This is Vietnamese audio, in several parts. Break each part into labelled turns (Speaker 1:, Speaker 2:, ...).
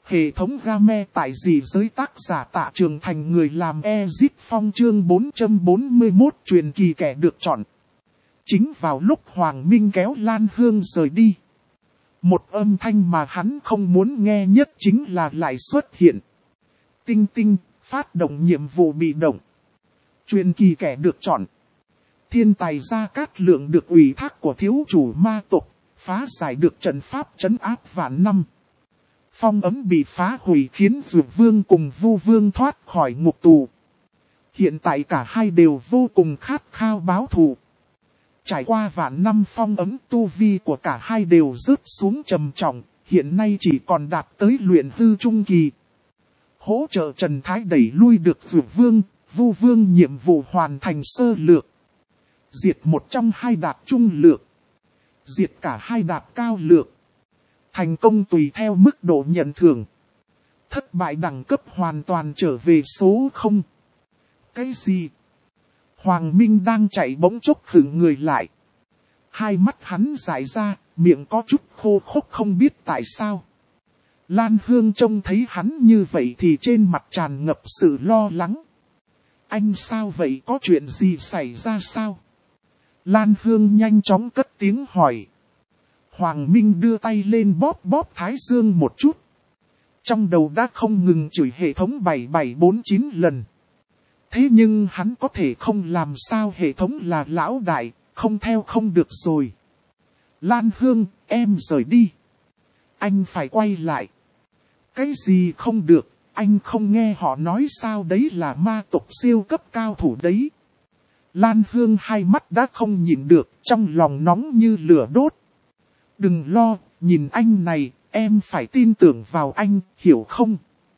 Speaker 1: Hệ thống game tại dị giới tác giả Tạ Trường Thành, người làm Exit Phong, chương 441 truyền kỳ kẻ được chọn. Chính vào lúc Hoàng Minh kéo Lan Hương rời đi, một âm thanh mà hắn không muốn nghe nhất chính là lại xuất hiện. Tinh tinh, phát động nhiệm vụ bị động. Truyền kỳ kẻ được chọn. Thiên tài Gia Cát Lượng được ủy thác của thiếu chủ ma tộc, phá giải được trận pháp trấn áp vạn năm. Phong ấm bị phá hủy khiến Dược Vương cùng Vu Vương thoát khỏi ngục tù. Hiện tại cả hai đều vô cùng khát khao báo thù. Trải qua vạn năm phong ấm, tu vi của cả hai đều rớt xuống trầm trọng, hiện nay chỉ còn đạt tới luyện hư trung kỳ. Hỗ trợ Trần Thái đẩy lui được Dược Vương, Vu Vương, nhiệm vụ hoàn thành sơ lược. Diệt một trong hai đạt trung lược. Diệt cả hai đạt cao lược. Thành công tùy theo mức độ nhận thưởng. Thất bại đẳng cấp hoàn toàn trở về số 0. Cái gì? Hoàng Minh đang chạy bỗng chốc khựng người lại. Hai mắt hắn dại ra, miệng có chút khô khốc không biết tại sao. Lan Hương trông thấy hắn như vậy thì trên mặt tràn ngập sự lo lắng. Anh sao vậy, có chuyện gì xảy ra sao? Lan Hương nhanh chóng cất tiếng hỏi. Hoàng Minh đưa tay lên bóp bóp thái dương một chút. Trong đầu đã không ngừng chửi hệ thống 7749 lần. Thế nhưng hắn có thể không làm sao, hệ thống là lão đại, không theo không được rồi. Lan Hương, em rời đi. Anh phải quay lại. Cái gì không được, anh không nghe họ nói sao, đấy là ma tộc siêu cấp cao thủ đấy. Lan Hương hai mắt đã không nhịn được, trong lòng nóng như lửa đốt. Đừng lo, nhìn anh này, em phải tin tưởng vào anh, hiểu không?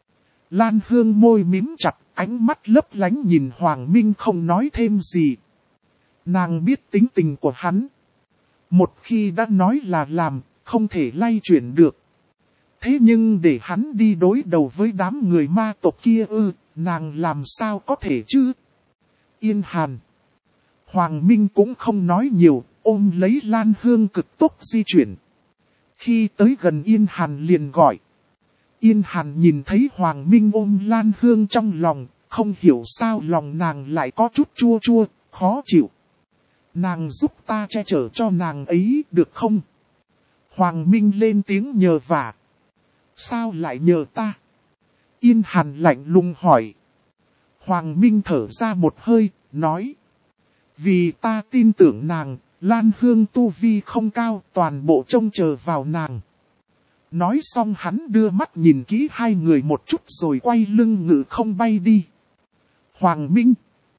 Speaker 1: Lan Hương môi mím chặt, ánh mắt lấp lánh nhìn Hoàng Minh không nói thêm gì. Nàng biết tính tình của hắn. Một khi đã nói là làm, không thể lay chuyển được. Thế nhưng để hắn đi đối đầu với đám người ma tộc kia nàng làm sao có thể chứ? Yên Hàn. Hoàng Minh cũng không nói nhiều, ôm lấy Lan Hương cực tốc di chuyển. Khi tới gần Yên Hàn liền gọi. Yên Hàn nhìn thấy Hoàng Minh ôm Lan Hương trong lòng, không hiểu sao lòng nàng lại có chút chua chua, khó chịu. Nàng giúp ta che chở cho nàng ấy được không? Hoàng Minh lên tiếng nhờ vả. Sao lại nhờ ta? Yên Hàn lạnh lùng hỏi. Hoàng Minh thở ra một hơi, nói. Vì ta tin tưởng nàng, Lan Hương tu vi không cao, toàn bộ trông chờ vào nàng. Nói xong hắn đưa mắt nhìn kỹ hai người một chút rồi quay lưng ngự không bay đi. Hoàng Minh.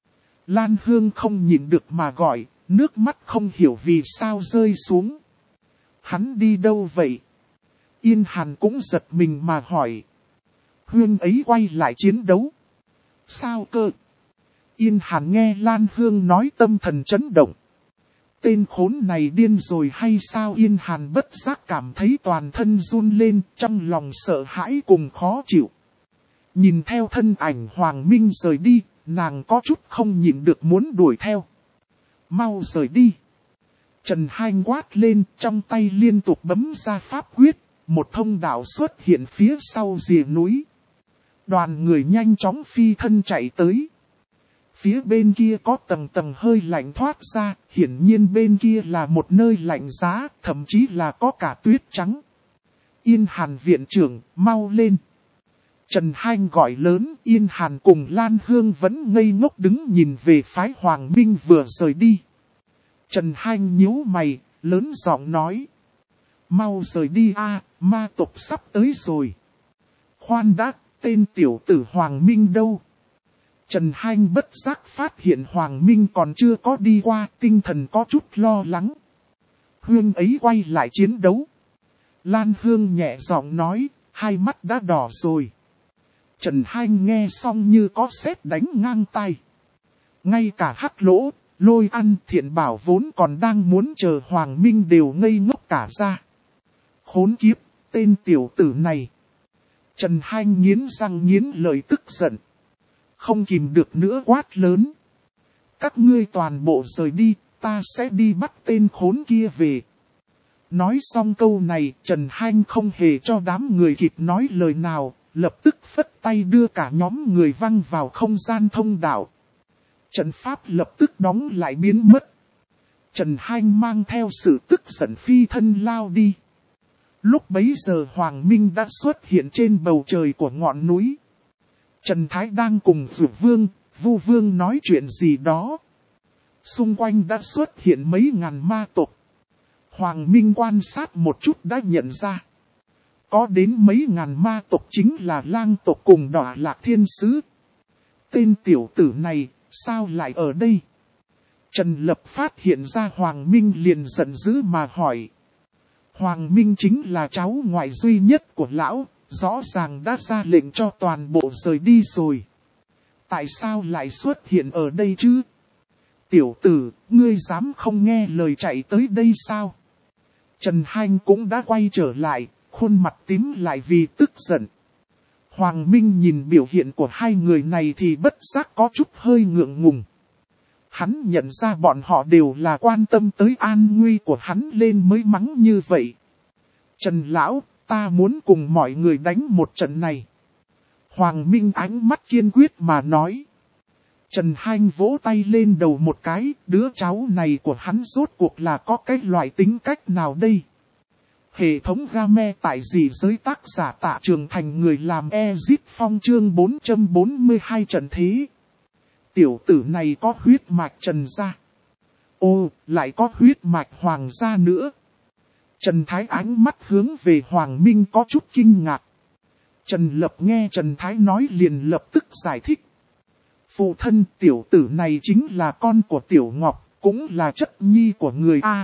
Speaker 1: Lan Hương không nhìn được mà gọi, nước mắt không hiểu vì sao rơi xuống. Hắn đi đâu vậy? Yên Hàn cũng giật mình mà hỏi. Huynh ấy quay lại chiến đấu. Sao cơ? Yên Hàn nghe Lan Hương nói tâm thần chấn động. Tên khốn này điên rồi hay sao? Yên Hàn bất giác cảm thấy toàn thân run lên, trong lòng sợ hãi cùng khó chịu. Nhìn theo thân ảnh Hoàng Minh rời đi, nàng có chút không nhịn được muốn đuổi theo. Mau rời đi. Trần Hanh quát lên, trong tay liên tục bấm ra pháp quyết, một thông đạo xuất hiện phía sau rìa núi. Đoàn người nhanh chóng phi thân chạy tới. Phía bên kia có tầng tầng hơi lạnh thoát ra, hiển nhiên bên kia là một nơi lạnh giá, thậm chí là có cả tuyết trắng. Yên Hàn viện trưởng, mau lên. Trần Hanh gọi lớn, Yên Hàn cùng Lan Hương vẫn ngây ngốc đứng nhìn về phái Hoàng Minh vừa rời đi. Trần Hanh nhíu mày, lớn giọng nói. Mau rời đi ma tộc sắp tới rồi. Khoan đã, tên tiểu tử Hoàng Minh đâu? Trần Hanh bất giác phát hiện Hoàng Minh còn chưa có đi qua, tinh thần có chút lo lắng. Huynh ấy quay lại chiến đấu. Lan Hương nhẹ giọng nói, hai mắt đã đỏ rồi. Trần Hanh nghe xong như có sét đánh ngang tai. Ngay cả Hắc Lỗ, Lôi Ăn, Thiện Bảo vốn còn đang muốn chờ Hoàng Minh đều ngây ngốc cả ra. Khốn kiếp, tên tiểu tử này. Trần Hanh nghiến răng nghiến lợi tức giận. Không kìm được nữa quát lớn. Các ngươi toàn bộ rời đi, ta sẽ đi bắt tên khốn kia về. Nói xong câu này, Trần Hanh không hề cho đám người kịp nói lời nào, lập tức phất tay đưa cả nhóm người văng vào không gian thông đạo. Trận pháp lập tức đóng lại biến mất. Trần Hanh mang theo sự tức giận phi thân lao đi. Lúc bấy giờ Hoàng Minh đã xuất hiện trên bầu trời của ngọn núi. Trần Thái đang cùng Dược Vương, Vu Vương nói chuyện gì đó. Xung quanh đã xuất hiện mấy ngàn ma tộc. Hoàng Minh quan sát một chút đã nhận ra. Có đến mấy ngàn ma tộc chính là lang tộc cùng Đọa Lạc Thiên Sứ. Tên tiểu tử này, sao lại ở đây? Trần Lập phát hiện ra Hoàng Minh liền giận dữ mà hỏi. Hoàng Minh chính là cháu ngoại duy nhất của lão, rõ ràng đã ra lệnh cho toàn bộ rời đi rồi. Tại sao lại xuất hiện ở đây chứ? Tiểu tử, ngươi dám không nghe lời chạy tới đây sao? Trần Hanh cũng đã quay trở lại, khuôn mặt tím lại vì tức giận. Hoàng Minh nhìn biểu hiện của hai người này thì bất giác có chút hơi ngượng ngùng. Hắn nhận ra bọn họ đều là quan tâm tới an nguy của hắn lên mới mắng như vậy. Trần Lão, ta muốn cùng mọi người đánh một trận này. Hoàng Minh ánh mắt kiên quyết mà nói. Trần Hanh vỗ tay lên đầu một cái, đứa cháu này của hắn rốt cuộc là có cái loại tính cách nào đây? Hệ thống game tại dị giới tác giả Tạ Trường Thành người làm Ezip Phong chương 442 trận thế. Tiểu tử này có huyết mạch Trần gia. Ô, lại có huyết mạch Hoàng gia nữa. Trần Thái ánh mắt hướng về Hoàng Minh có chút kinh ngạc. Trần Lập nghe Trần Thái nói liền lập tức giải thích. Phụ thân tiểu tử này chính là con của Tiểu Ngọc, cũng là chất nhi của người A.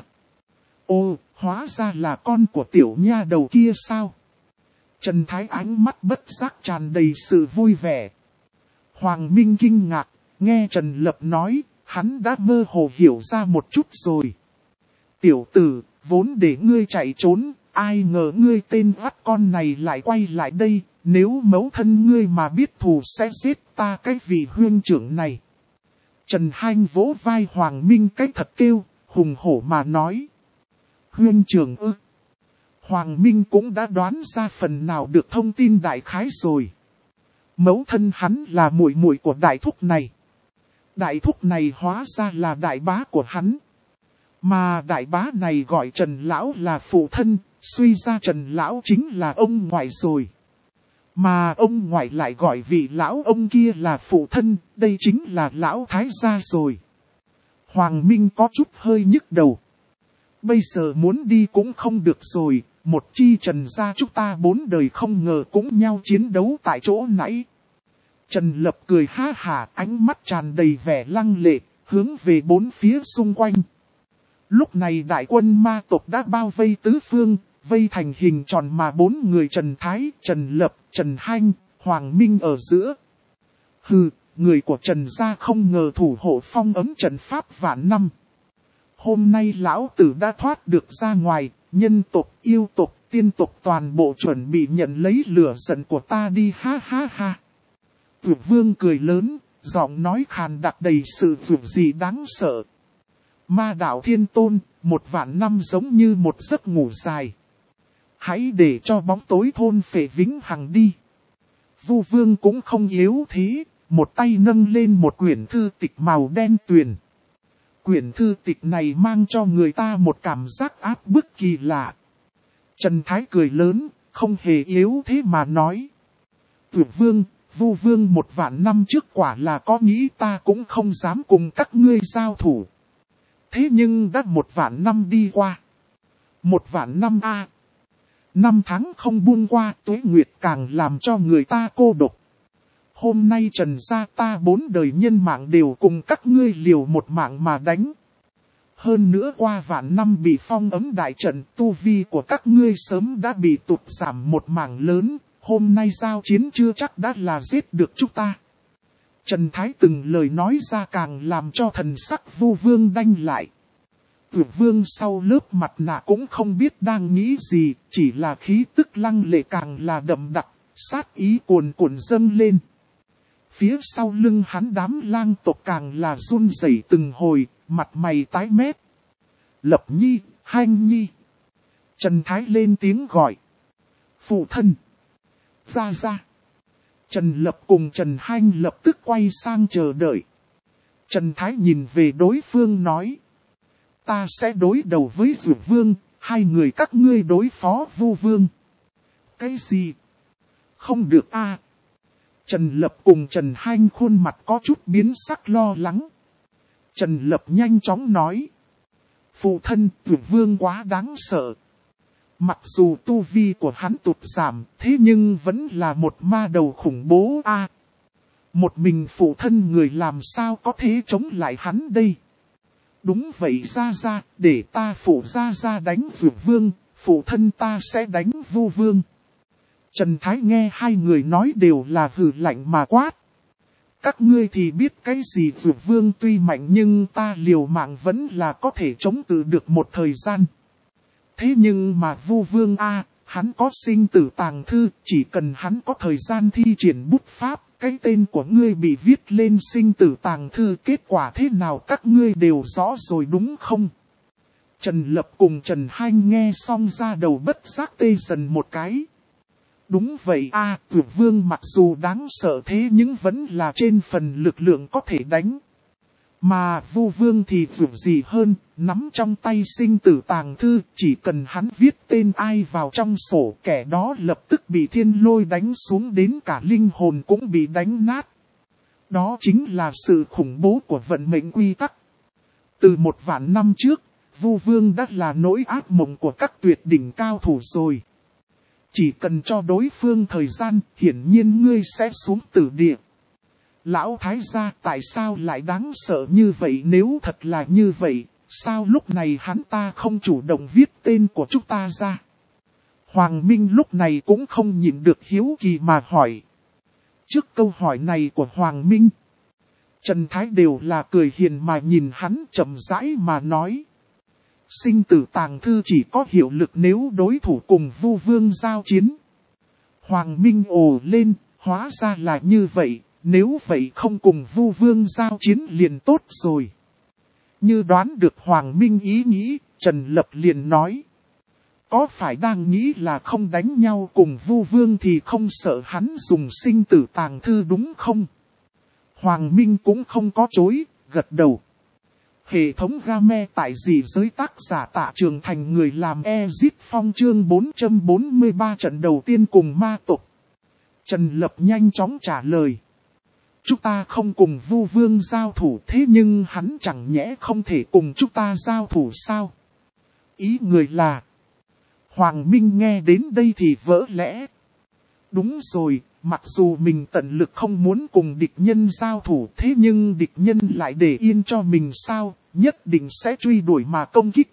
Speaker 1: Ô, hóa ra là con của tiểu nha đầu kia sao? Trần Thái ánh mắt bất giác tràn đầy sự vui vẻ. Hoàng Minh kinh ngạc, nghe Trần Lập nói, hắn đã mơ hồ hiểu ra một chút rồi. Tiểu tử, vốn để ngươi chạy trốn, ai ngờ ngươi tên vắt con này lại quay lại đây, nếu mẫu thân ngươi mà biết thù sẽ giết ta cái vị huynh trưởng này. Trần Hanh vỗ vai Hoàng Minh cách thật kêu, hùng hổ mà nói. Huynh trưởng ư. Hoàng Minh cũng đã đoán ra phần nào được thông tin đại khái rồi. Mẫu thân hắn là muội muội của đại thúc này. Đại thúc này hóa ra là đại bá của hắn. Mà đại bá này gọi Trần Lão là phụ thân, suy ra Trần Lão chính là ông ngoại rồi. Mà ông ngoại lại gọi vị lão ông kia là phụ thân, đây chính là lão thái gia rồi. Hoàng Minh có chút hơi nhức đầu. Bây giờ muốn đi cũng không được rồi, một chi Trần gia chúng ta 4 đời không ngờ cũng nhau chiến đấu tại chỗ nãy. Trần Lập cười ha hả, ánh mắt tràn đầy vẻ lăng lệ, hướng về bốn phía xung quanh. Lúc này đại quân ma tộc đã bao vây tứ phương, vây thành hình tròn mà 4 người Trần Thái, Trần Lập, Trần Hanh, Hoàng Minh ở giữa. Hừ, người của Trần gia không ngờ thủ hộ phong ấm trận pháp vạn năm. Hôm nay lão tử đã thoát được ra ngoài, nhân tộc, yêu tộc, tiên tộc toàn bộ chuẩn bị nhận lấy lửa giận của ta đi ha ha ha. Vượt Vương cười lớn, giọng nói khàn đặc đầy sự vượt gì đáng sợ. Ma đạo Thiên Tôn, 1 vạn năm giống như một giấc ngủ dài. Hãy để cho bóng tối thôn phệ vĩnh hằng đi. Vu Vương cũng không yếu thế, một tay nâng lên một quyển thư tịch màu đen tuyền. Quyển thư tịch này mang cho người ta một cảm giác áp bức kỳ lạ. Trần Thái cười lớn, không hề yếu thế mà nói. Vượt Vương, Vu Vương 1 vạn năm trước quả là có nghĩ ta cũng không dám cùng các ngươi giao thủ. Thế nhưng đã 1 vạn năm đi qua. 1 vạn năm a. Năm tháng không buông qua, tuế nguyệt càng làm cho người ta cô độc. Hôm nay Trần gia ta 4 đời nhân mạng đều cùng các ngươi liều một mạng mà đánh. Hơn nữa qua vạn năm bị phong ấm đại trận, tu vi của các ngươi sớm đã bị tụt giảm một mảng lớn, hôm nay giao chiến chưa chắc đã là giết được chúng ta. Trần Thái từng lời nói ra càng làm cho thần sắc Vu Vương đanh lại. Vượt Vương sau lớp mặt nạ cũng không biết đang nghĩ gì, chỉ là khí tức lăng lệ càng là đậm đặc, sát ý cuồn cuộn dâng lên. Phía sau lưng hắn đám lang tộc càng là run rẩy từng hồi, mặt mày tái mét. Lập Nhi, Hanh Nhi. Trần Thái lên tiếng gọi. Phụ thân. Ra ra. Trần Lập cùng Trần Hanh lập tức quay sang chờ đợi. Trần Thái nhìn về đối phương nói. Ta sẽ đối đầu với Dược Vương, hai người các ngươi đối phó Vu Vương. Cái gì? Không được a. Trần Lập cùng Trần Hanh khuôn mặt có chút biến sắc lo lắng. Trần Lập nhanh chóng nói. Phụ thân, Dược Vương quá đáng sợ. Mặc dù tu vi của hắn tụt giảm, thế nhưng vẫn là một ma đầu khủng bố a. Một mình phụ thân người làm sao có thể chống lại hắn đây? Đúng vậy ra ra, để ta phụ ra đánh Dược Vương, phụ thân ta sẽ đánh Vu Vương. Trần Thái nghe hai người nói đều là hừ lạnh mà quát. Các ngươi thì biết cái gì, Dược Vương tuy mạnh nhưng ta liều mạng vẫn là có thể chống cự được một thời gian. Thế nhưng mà Vu Vương hắn có sinh tử tàng thư, chỉ cần hắn có thời gian thi triển bút pháp, cái tên của ngươi bị viết lên sinh tử tàng thư, kết quả thế nào các ngươi đều rõ rồi đúng không? Trần Lập cùng Trần Hanh nghe xong ra đầu bất giác tê dần một cái. Đúng vậy Dược Vương mặc dù đáng sợ thế nhưng vẫn là trên phần lực lượng có thể đánh. Mà Vu Vương thì vượt gì hơn, nắm trong tay sinh tử tàng thư, chỉ cần hắn viết tên ai vào trong sổ, kẻ đó lập tức bị thiên lôi đánh xuống, đến cả linh hồn cũng bị đánh nát. Đó chính là sự khủng bố của vận mệnh quy tắc. Từ 1.000 năm trước, Vu Vương đã là nỗi ác mộng của các tuyệt đỉnh cao thủ rồi. Chỉ cần cho đối phương thời gian, hiển nhiên ngươi sẽ xuống tử địa. Lão Thái gia, tại sao lại đáng sợ như vậy? Nếu thật là như vậy, sao lúc này hắn ta không chủ động viết tên của chúng ta ra? Hoàng Minh lúc này cũng không nhịn được hiếu kỳ mà hỏi. Trước câu hỏi này của Hoàng Minh, Trần Thái đều là cười hiền mà nhìn hắn chậm rãi mà nói. Sinh tử tàng thư chỉ có hiệu lực nếu đối thủ cùng Vu Vương giao chiến. Hoàng Minh ồ lên, hóa ra là như vậy. Nếu vậy không cùng Vu Vương giao chiến liền tốt rồi. Như đoán được Hoàng Minh ý nghĩ, Trần Lập liền nói. Có phải đang nghĩ là không đánh nhau cùng Vu Vương thì không sợ hắn dùng sinh tử tàng thư đúng không? Hoàng Minh cũng không có chối, gật đầu. Hệ thống game tại dị giới tác giả Tạ Trường Thành, người làm Ezit Phong, chương 443 trận đầu tiên cùng ma tộc. Trần Lập nhanh chóng trả lời. Chúng ta không cùng Vu Vương giao thủ, thế nhưng hắn chẳng nhẽ không thể cùng chúng ta giao thủ sao? Ý người là... Hoàng Minh nghe đến đây thì vỡ lẽ. Đúng rồi, mặc dù mình tận lực không muốn cùng địch nhân giao thủ, thế nhưng địch nhân lại để yên cho mình sao, nhất định sẽ truy đuổi mà công kích.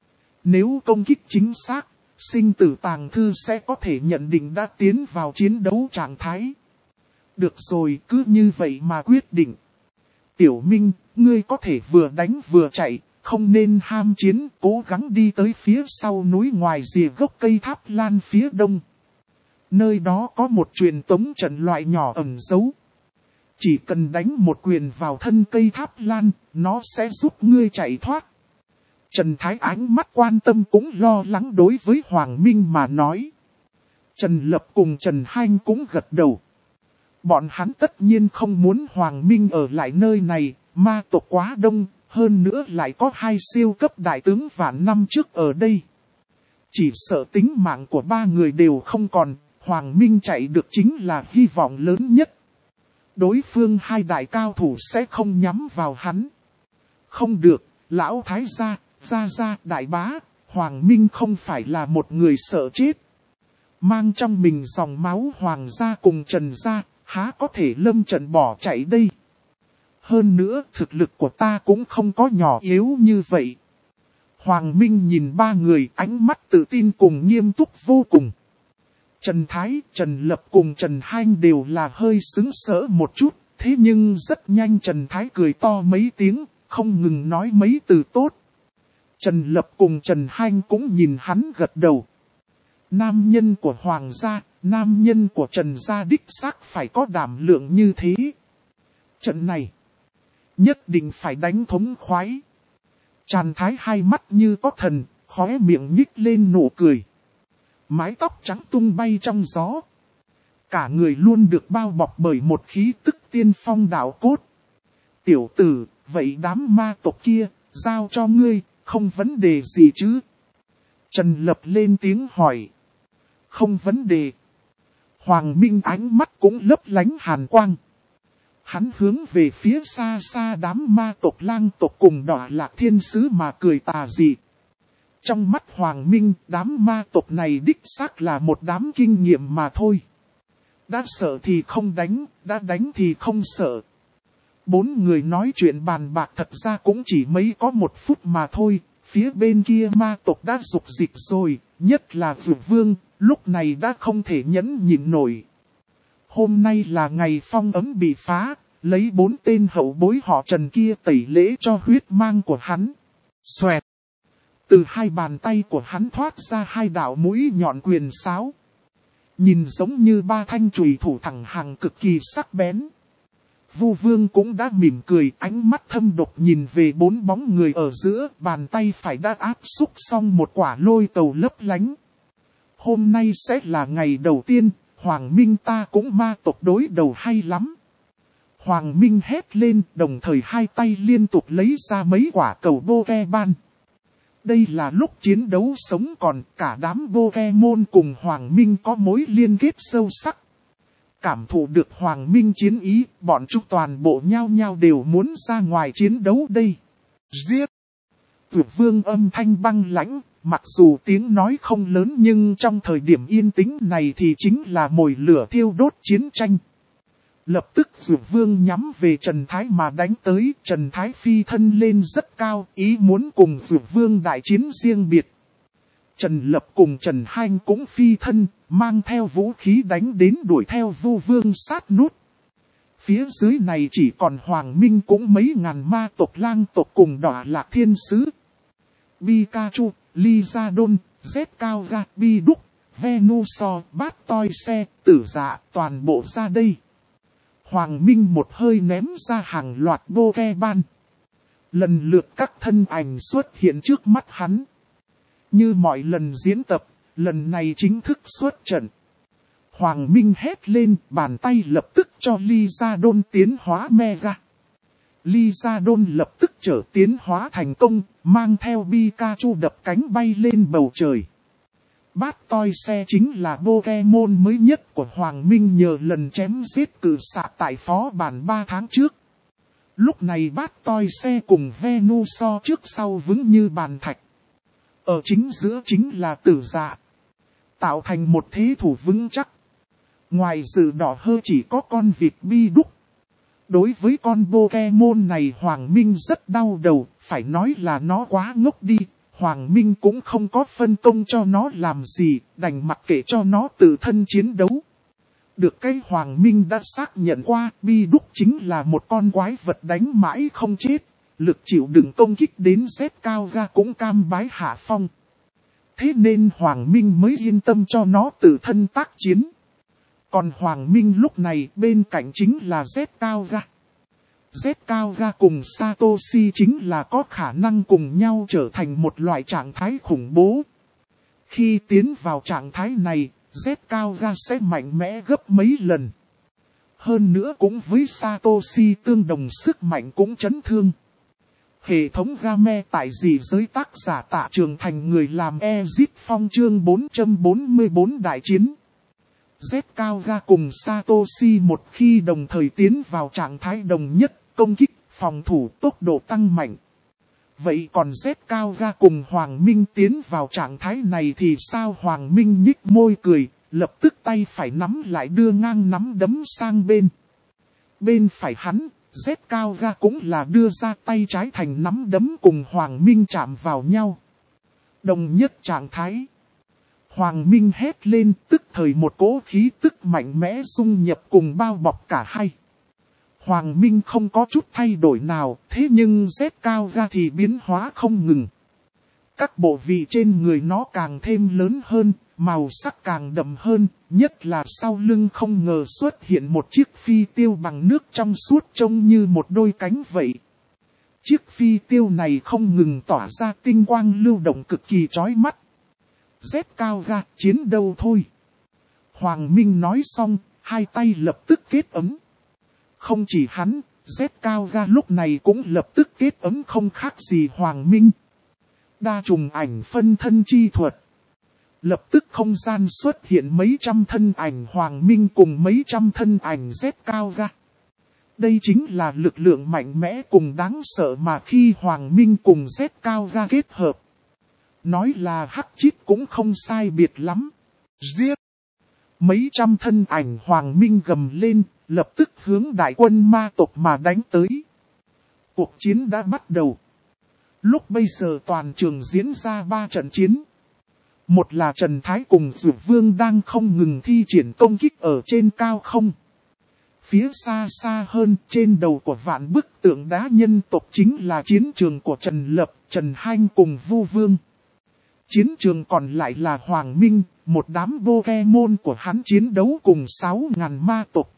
Speaker 1: Nếu công kích chính xác, sinh tử tàng thư sẽ có thể nhận định đã tiến vào chiến đấu trạng thái. Được rồi, cứ như vậy mà quyết định. Tiểu Minh, ngươi có thể vừa đánh vừa chạy, không nên ham chiến, cố gắng đi tới phía sau núi ngoài rìa gốc cây Tháp Lan phía đông. Nơi đó có một truyền tống trận loại nhỏ ẩn giấu. Chỉ cần đánh một quyền vào thân cây Tháp Lan, nó sẽ giúp ngươi chạy thoát. Trần Thái ánh mắt quan tâm cũng lo lắng đối với Hoàng Minh mà nói. Trần Lập cùng Trần Hanh cũng gật đầu. Bọn hắn tất nhiên không muốn Hoàng Minh ở lại nơi này, ma tộc quá đông, hơn nữa lại có hai siêu cấp đại tướng vạn năm trước ở đây. Chỉ sợ tính mạng của ba người đều không còn, Hoàng Minh chạy được chính là hy vọng lớn nhất. Đối phương hai đại cao thủ sẽ không nhắm vào hắn. Không được, lão thái gia, đại bá, Hoàng Minh không phải là một người sợ chết. Mang trong mình dòng máu Hoàng gia cùng Trần gia, há có thể lâm trận bỏ chạy đây. Hơn nữa, thực lực của ta cũng không có nhỏ yếu như vậy. Hoàng Minh nhìn ba người, ánh mắt tự tin cùng nghiêm túc vô cùng. Trần Thái, Trần Lập cùng Trần Hanh đều là hơi sững sỡ một chút, thế nhưng rất nhanh Trần Thái cười to mấy tiếng, không ngừng nói mấy từ tốt. Trần Lập cùng Trần Hanh cũng nhìn hắn gật đầu. Nam nhân của Hoàng gia, nam nhân của Trần gia đích xác phải có đảm lượng như thế. Trận này, nhất định phải đánh thống khoái. Tràn Thái hai mắt như có thần, khóe miệng nhích lên nụ cười. Mái tóc trắng tung bay trong gió. Cả người luôn được bao bọc bởi một khí tức tiên phong đạo cốt. Tiểu tử, vậy đám ma tộc kia, giao cho ngươi, không vấn đề gì chứ? Trần Lập lên tiếng hỏi. Không vấn đề. Hoàng Minh ánh mắt cũng lấp lánh hàn quang. Hắn hướng về phía xa xa đám ma tộc lang tộc cùng Đọa Lạc Thiên Sứ mà cười tà dị. Trong mắt Hoàng Minh, đám ma tộc này đích xác là một đám kinh nghiệm mà thôi. Đã sợ thì không đánh, đã đánh thì không sợ. Bốn người nói chuyện bàn bạc thật ra cũng chỉ mấy có 1 phút mà thôi. Phía bên kia ma tộc đã dục dịch rồi, nhất là Dược Vương, lúc này đã không thể nhẫn nhịn nổi. Hôm nay là ngày phong ấm bị phá, lấy 4 tên hậu bối họ Trần kia tẩy lễ cho huyết mang của hắn. Xoẹt! Từ 2 bàn tay của hắn thoát ra 2 đạo mũi nhọn quyền sáo. Nhìn giống như 3 thanh chùy thủ thẳng hàng cực kỳ sắc bén. Vu Vương cũng đã mỉm cười, ánh mắt thâm độc nhìn về 4 bóng người ở giữa, bàn tay phải đã áp xúc xong một quả lôi tàu lấp lánh. Hôm nay sẽ là ngày đầu tiên, Hoàng Minh ta cũng ma tộc đối đầu hay lắm. Hoàng Minh hét lên, đồng thời 2 tay liên tục lấy ra mấy quả cầu Pokemon. Đây là lúc chiến đấu sống còn, cả đám Pokemon cùng Hoàng Minh có mối liên kết sâu sắc. Cảm thụ được Hoàng Minh chiến ý, bọn chúng toàn bộ nhau đều muốn ra ngoài chiến đấu đây. Giết! Dược Vương âm thanh băng lãnh, mặc dù tiếng nói không lớn nhưng trong thời điểm yên tĩnh này thì chính là mồi lửa thiêu đốt chiến tranh. Lập tức Dược Vương nhắm về Trần Thái mà đánh tới, Trần Thái phi thân lên rất cao, ý muốn cùng Dược Vương đại chiến riêng biệt. Trần Lập cùng Trần Hanh cũng phi thân, mang theo vũ khí đánh đến đuổi theo Vu Vương sát nút. Phía dưới này chỉ còn Hoàng Minh cũng mấy ngàn ma tộc lang tộc cùng Đọa Lạc Thiên Sứ. Pikachu, Lizardon, Zcalga, Bidoof, Venusaur, Blastoise, Tử Dạ toàn bộ ra đây. Hoàng Minh một hơi ném ra hàng loạt Pokemon. Lần lượt các thân ảnh xuất hiện trước mắt hắn. Như mọi lần diễn tập, lần này chính thức xuất trận. Hoàng Minh hét lên, bàn tay lập tức cho Lizardon tiến hóa Mega. Lizardon lập tức trở tiến hóa thành công, mang theo Pikachu đập cánh bay lên bầu trời. Blastoise chính là Pokemon mới nhất của Hoàng Minh nhờ lần chém giết cử xạ tại phó bản 3 tháng trước. Lúc này Blastoise cùng Venusaur trước sau vững như bàn thạch. Ở chính giữa chính là Tử Dạ. Tạo thành một thế thủ vững chắc. Ngoài sự đỏ hơ chỉ có con vịt Bidoof. Đối với con Pokemon này Hoàng Minh rất đau đầu, phải nói là nó quá ngốc đi. Hoàng Minh cũng không có phân công cho nó làm gì, đành mặc kệ cho nó tự thân chiến đấu. Được cái Hoàng Minh đã xác nhận qua, Bidoof chính là một con quái vật đánh mãi không chết. Lực chịu đựng công kích đến Zcalga cũng cam bái hạ phong. Thế nên Hoàng Minh mới yên tâm cho nó tự thân tác chiến. Còn Hoàng Minh lúc này bên cạnh chính là Zcalga. Zcalga cùng Satoshi chính là có khả năng cùng nhau trở thành một loại trạng thái khủng bố. Khi tiến vào trạng thái này, Zcalga sẽ mạnh mẽ gấp mấy lần. Hơn nữa cũng với Satoshi tương đồng sức mạnh cũng chấn thương. Hệ thống game tại dị giới tác giả Tạ Trường Thành người làm Exit Phong chương 444 đại chiến. Zcalga cùng Satoshi một khi đồng thời tiến vào trạng thái đồng nhất, công kích, phòng thủ tốc độ tăng mạnh. Vậy còn Zcalga cùng Hoàng Minh tiến vào trạng thái này thì sao? Hoàng Minh nhích môi cười, lập tức tay phải nắm lại đưa ngang nắm đấm sang bên. Bên phải hắn, Zcalga cũng là đưa ra tay trái thành nắm đấm cùng Hoàng Minh chạm vào nhau. Đồng nhất trạng thái. Hoàng Minh hét lên, tức thời một cỗ khí tức mạnh mẽ xung nhập cùng bao bọc cả hai. Hoàng Minh không có chút thay đổi nào, thế nhưng Zcalga thì biến hóa không ngừng. Các bộ vị trên người nó càng thêm lớn hơn, màu sắc càng đậm hơn, nhất là sau lưng không ngờ xuất hiện một chiếc phi tiêu bằng nước trong suốt trông như một đôi cánh vậy. Chiếc phi tiêu này không ngừng tỏa ra tinh quang lưu động cực kỳ chói mắt. Z cao ga, chiến đâu thôi. Hoàng Minh nói xong, hai tay lập tức kết ấm. Không chỉ hắn, Z cao ga lúc này cũng lập tức kết ấm không khác gì Hoàng Minh. Đa trùng ảnh phân thân chi thuật. Lập tức không gian xuất hiện mấy trăm thân ảnh Hoàng Minh cùng mấy trăm thân ảnh Z cao ga. Đây chính là lực lượng mạnh mẽ cùng đáng sợ mà khi Hoàng Minh cùng Z cao ga kết hợp. Nói là hắc chít cũng không sai biệt lắm. Giết! Mấy trăm thân ảnh Hoàng Minh gầm lên, lập tức hướng đại quân ma tộc mà đánh tới. Cuộc chiến đã bắt đầu. Lúc bây giờ toàn trường diễn ra 3 trận chiến. Một là Trần Thái cùng Dược Vương đang không ngừng thi triển công kích ở trên cao không. Phía xa xa hơn trên đầu của vạn bức tượng đá nhân tộc chính là chiến trường của Trần Lập, Trần Hanh cùng Vu Vương. Chiến trường còn lại là Hoàng Minh, một đám Pokemon của hắn chiến đấu cùng 6.000 ma tộc.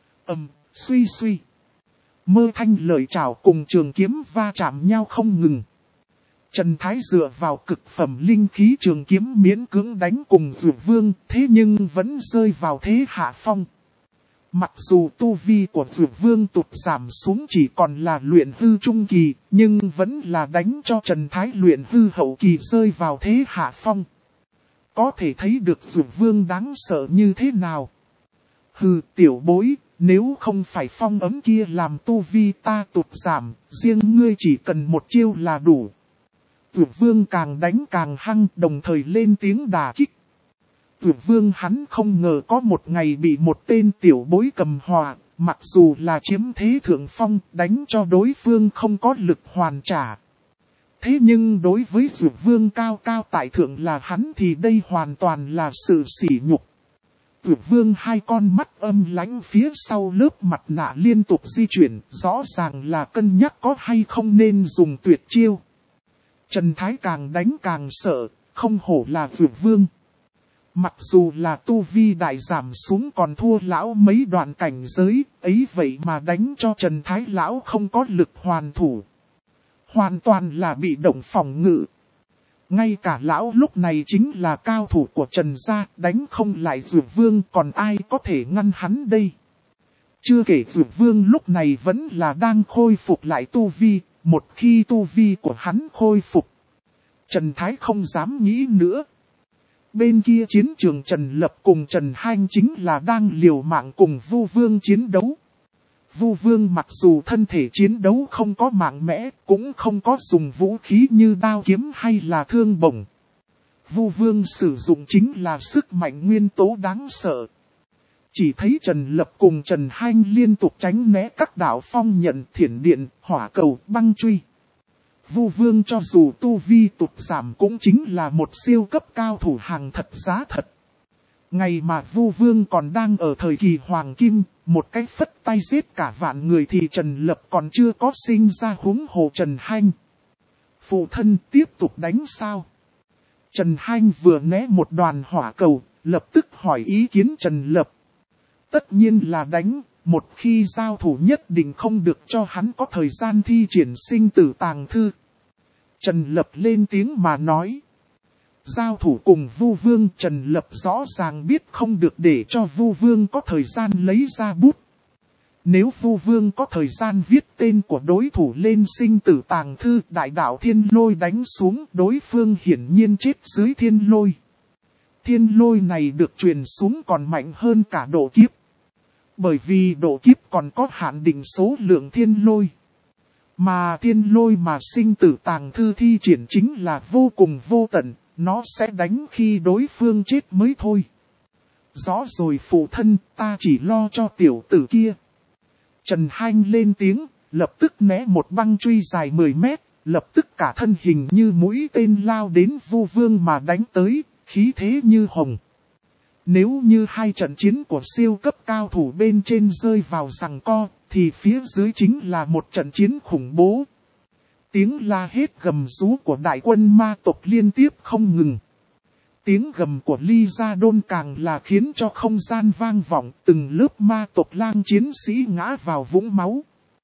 Speaker 1: Suy suy. Mơ thanh lợi trảo cùng trường kiếm va chạm nhau không ngừng. Trần Thái dựa vào cực phẩm linh khí trường kiếm miễn cưỡng đánh cùng Dược Vương, thế nhưng vẫn rơi vào thế hạ phong. Mặc dù tu vi của Dược Vương tụt giảm xuống chỉ còn là luyện hư trung kỳ, nhưng vẫn là đánh cho Trần Thái luyện hư hậu kỳ rơi vào thế hạ phong. Có thể thấy được Dược Vương đáng sợ như thế nào. Hừ, tiểu bối, nếu không phải phong ấm kia làm tu vi ta tụt giảm, riêng ngươi chỉ cần một chiêu là đủ. Dược Vương càng đánh càng hăng, đồng thời lên tiếng đả kích. Dược Vương hắn không ngờ có một ngày bị một tên tiểu bối cầm hòa, mặc dù là chiếm thế thượng phong, đánh cho đối phương không có lực hoàn trả. Thế nhưng đối với Dược Vương cao cao tại thượng là hắn thì đây hoàn toàn là sự sỉ nhục. Dược Vương hai con mắt âm lãnh phía sau lớp mặt nạ liên tục di chuyển, rõ ràng là cân nhắc có hay không nên dùng tuyệt chiêu. Trần Thái càng đánh càng sợ, không hổ là Dược Vương. Mặc dù là tu vi đại giảm xuống còn thua lão mấy đoạn cảnh giới, ấy vậy mà đánh cho Trần Thái lão không có lực hoàn thủ. Hoàn toàn là bị động phòng ngự. Ngay cả lão lúc này chính là cao thủ của Trần gia, đánh không lại Dược Vương còn ai có thể ngăn hắn đây. Chưa kể Dược Vương lúc này vẫn là đang khôi phục lại tu vi, một khi tu vi của hắn khôi phục. Trần Thái không dám nghĩ nữa. Bên kia chiến trường Trần Lập cùng Trần Hanh chính là đang liều mạng cùng Vu Vương chiến đấu. Vu Vương mặc dù thân thể chiến đấu không có mạnh mẽ, cũng không có dùng vũ khí như đao kiếm hay là thương bổng. Vu Vương sử dụng chính là sức mạnh nguyên tố đáng sợ. Chỉ thấy Trần Lập cùng Trần Hanh liên tục tránh né các đạo phong nhận thiểm điện, hỏa cầu, băng truy. Vu Vương cho dù tu vi tụt giảm cũng chính là một siêu cấp cao thủ hàng thật giá thật. Ngày mà Vu Vương còn đang ở thời kỳ hoàng kim, một cái phất tay giết cả vạn người thì Trần Lập còn chưa có sinh ra huống hồ Trần Hanh. Phụ thân tiếp tục đánh sao? Trần Hanh vừa né một đoàn hỏa cầu, lập tức hỏi ý kiến Trần Lập. Tất nhiên là đánh, một khi giao thủ nhất định không được cho hắn có thời gian thi triển sinh tử tàng thư. Trần Lập lên tiếng mà nói. Giao thủ cùng Vu Vương, Trần Lập rõ ràng biết không được để cho Vu Vương có thời gian lấy ra bút. Nếu Vu Vương có thời gian viết tên của đối thủ lên sinh tử tàng thư, đại đạo thiên lôi đánh xuống, đối phương hiển nhiên chết dưới thiên lôi. Thiên lôi này được truyền xuống còn mạnh hơn cả độ kiếp. Bởi vì độ kiếp còn có hạn định số lượng thiên lôi. Mà thiên lôi mà sinh tử tàng thư thi triển chính là vô cùng vô tận, nó sẽ đánh khi đối phương chết mới thôi. Rõ rồi phụ thân, ta chỉ lo cho tiểu tử kia. Trần Hanh lên tiếng, lập tức né một băng truy dài 10 mét, lập tức cả thân hình như mũi tên lao đến Vu Vương mà đánh tới, khí thế như hồng. Nếu như hai trận chiến của siêu cấp cao thủ bên trên rơi vào giằng co, thì phía dưới chính là một trận chiến khủng bố. Tiếng la hét gầm rú của đại quân ma tộc liên tiếp không ngừng. Tiếng gầm của Ly Gia Đôn càng là khiến cho không gian vang vọng, từng lớp ma tộc lang chiến sĩ ngã vào vũng máu.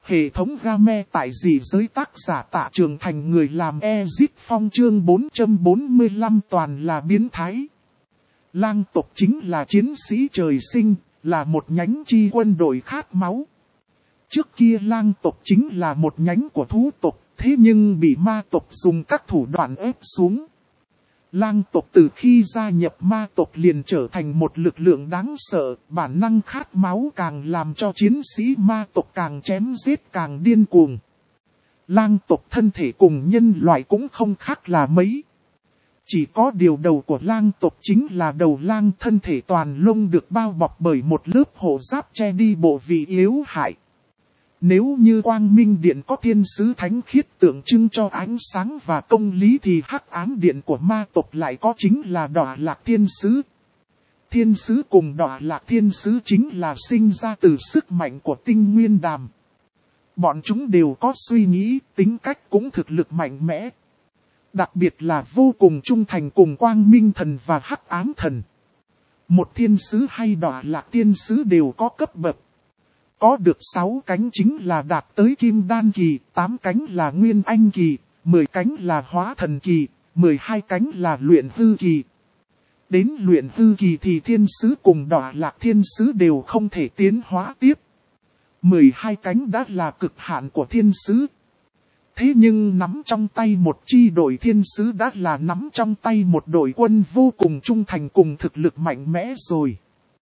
Speaker 1: Hệ thống game tại dị giới tác giả Tạ Trường Thành, người làm Exit Phong chương 445 toàn là biến thái. Lang tộc chính là chiến sĩ trời sinh, là một nhánh chi quân đội khát máu. Trước kia lang tộc chính là một nhánh của thú tộc, thế nhưng bị ma tộc dùng các thủ đoạn ép xuống. Lang tộc từ khi gia nhập ma tộc liền trở thành một lực lượng đáng sợ, bản năng khát máu càng làm cho chiến sĩ ma tộc càng chém giết càng điên cuồng. Lang tộc thân thể cùng nhân loại cũng không khác là mấy. Chỉ có điều đầu của lang tộc chính là đầu lang, thân thể toàn lông được bao bọc bởi một lớp hộ giáp che đi bộ vị yếu hại. Nếu như Quang Minh Điện có thiên sứ thánh khiết tượng trưng cho ánh sáng và công lý thì Hắc Ám Điện của ma tộc lại có chính là Đọa Lạc Thiên Sứ. Thiên sứ cùng Đọa Lạc Thiên Sứ chính là sinh ra từ sức mạnh của tinh nguyên đàm. Bọn chúng đều có suy nghĩ, tính cách cũng thực lực mạnh mẽ. Đặc biệt là vô cùng trung thành cùng Quang Minh Thần và Hắc Ám Thần. Một thiên sứ hay Đọa Lạc Thiên Sứ đều có cấp bậc. Có được 6 cánh chính là đạt tới Kim Đan Kỳ, 8 cánh là Nguyên Anh Kỳ, 10 cánh là Hóa Thần Kỳ, 12 cánh là Luyện Hư Kỳ. Đến Luyện Hư Kỳ thì thiên sứ cùng Đọa Lạc Thiên Sứ đều không thể tiến hóa tiếp. 12 cánh đã là cực hạn của thiên sứ. Thế nhưng nắm trong tay một chi đội thiên sứ đã là nắm trong tay một đội quân vô cùng trung thành cùng thực lực mạnh mẽ rồi.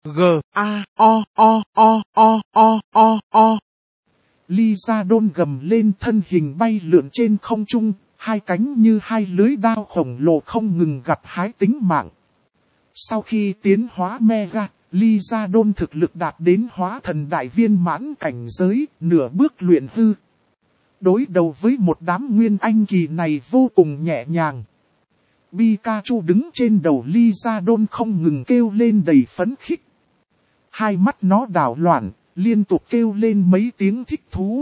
Speaker 1: Lysadon gầm lên, thân hình bay lượn trên không trung, hai cánh như hai lưới đao khổng lồ không ngừng gặt hái tính mạng. Sau khi tiến hóa Mega, Lysadon thực lực đạt đến hóa thần đại viên mãn cảnh giới, nửa bước luyện hư. Đối đầu với một đám nguyên anh kỳ này vô cùng nhẹ nhàng. Pikachu đứng trên đầu Lysadon không ngừng kêu lên đầy phấn khích. Hai mắt nó đảo loạn, liên tục kêu lên mấy tiếng thích thú.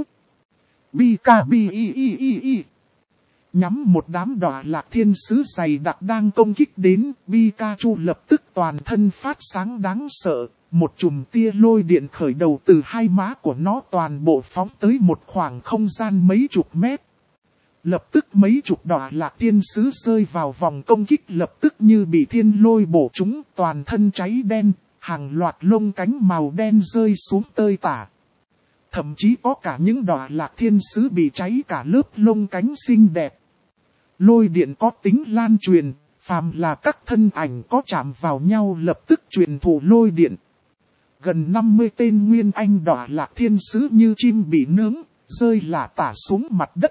Speaker 1: Nhắm một đám Đọa Lạc Thiên Sứ dày đặc đang công kích đến, Pikachu lập tức toàn thân phát sáng đáng sợ. Một chùm tia lôi điện khởi đầu từ hai má của nó toàn bộ phóng tới một khoảng không gian mấy chục mét. Lập tức mấy chục Đọa Lạc Thiên Sứ rơi vào vòng công kích, lập tức như bị thiên lôi bổ trúng, toàn thân cháy đen, hàng loạt lông cánh màu đen rơi xuống tơi tả. Thậm chí có cả những Đọa Lạc Thiên Sứ bị cháy cả lớp lông cánh xinh đẹp. Lôi điện có tính lan truyền, phàm là các thân ảnh có chạm vào nhau lập tức truyền thụ lôi điện. Gần 50 tên nguyên anh Đọa Lạc Thiên Sứ như chim bị nướng, rơi lả tả xuống mặt đất.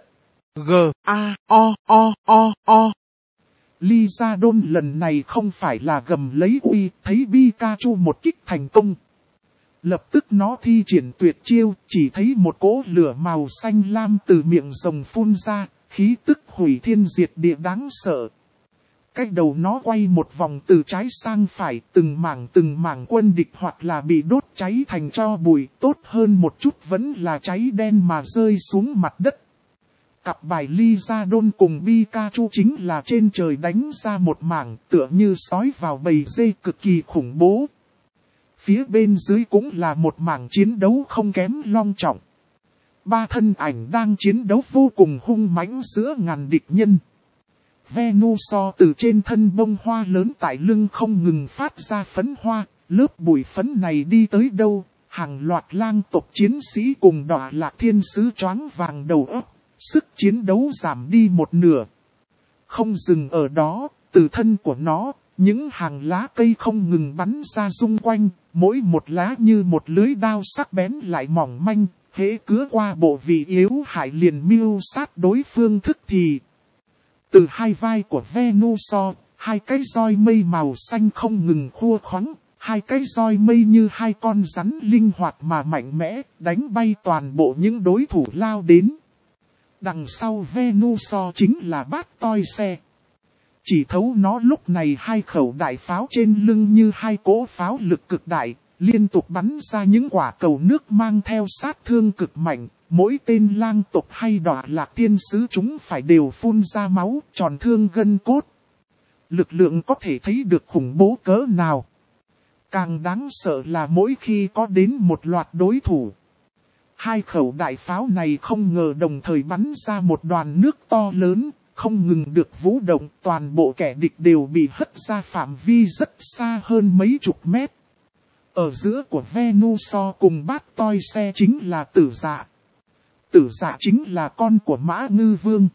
Speaker 1: Lysadon lần này không phải là gầm lấy uy, thấy Pikachu một kích thành công. Lập tức nó thi triển tuyệt chiêu, chỉ thấy một cỗ lửa màu xanh lam từ miệng rồng phun ra, khí tức hủy thiên diệt địa đáng sợ. Cách đầu nó quay một vòng từ trái sang phải, từng mảng quân địch hoặc là bị đốt cháy thành tro bụi, tốt hơn một chút vẫn là cháy đen mà rơi xuống mặt đất. Cặp bài Lysadon cùng Pikachu chính là trên trời đánh ra một mảng, tựa như sói vào bầy dê cực kỳ khủng bố. Phía bên dưới cũng là một mảng chiến đấu không kém long trọng. Ba thân ảnh đang chiến đấu vô cùng hung mãnh giữa ngàn địch nhân. Venusaur từ trên thân bông hoa lớn tại lưng không ngừng phát ra phấn hoa, lớp bụi phấn này đi tới đâu, hàng loạt lang tộc chiến sĩ cùng Đọa Lạc Thiên Sứ choáng vàng đầu óc, sức chiến đấu giảm đi một nửa. Không dừng ở đó, từ thân của nó, những hàng lá cây không ngừng bắn ra xung quanh, mỗi một lá như một lưới đao sắc bén lại mỏng manh, hễ cứa qua bộ vị yếu hại liền mưu sát đối phương tức thì. Từ hai vai của Venusaur, hai cái roi mây màu xanh không ngừng khua khoắng, hai cái roi mây như hai con rắn linh hoạt mà mạnh mẽ, đánh bay toàn bộ những đối thủ lao đến. Đằng sau Venusaur chính là bát toi xe. Chỉ thấu nó lúc này hai khẩu đại pháo trên lưng như hai cỗ pháo lực cực đại, liên tục bắn ra những quả cầu nước mang theo sát thương cực mạnh. Mỗi tên lang tộc hay Đọa Lạc Thiên Sứ chúng phải đều phun ra máu, tròn thương gân cốt. Lực lượng có thể thấy được khủng bố cỡ nào. Càng đáng sợ là mỗi khi có đến một loạt đối thủ, Hai khẩu đại pháo này không ngờ đồng thời bắn ra một đoàn nước to lớn, không ngừng được vũ động, toàn bộ kẻ địch đều bị hất ra phạm vi rất xa hơn mấy chục mét. Ở giữa của Venusaur cùng bát toi xe chính là Tử Dạ. Tử Dạ chính là con của Mã Ngư Vương.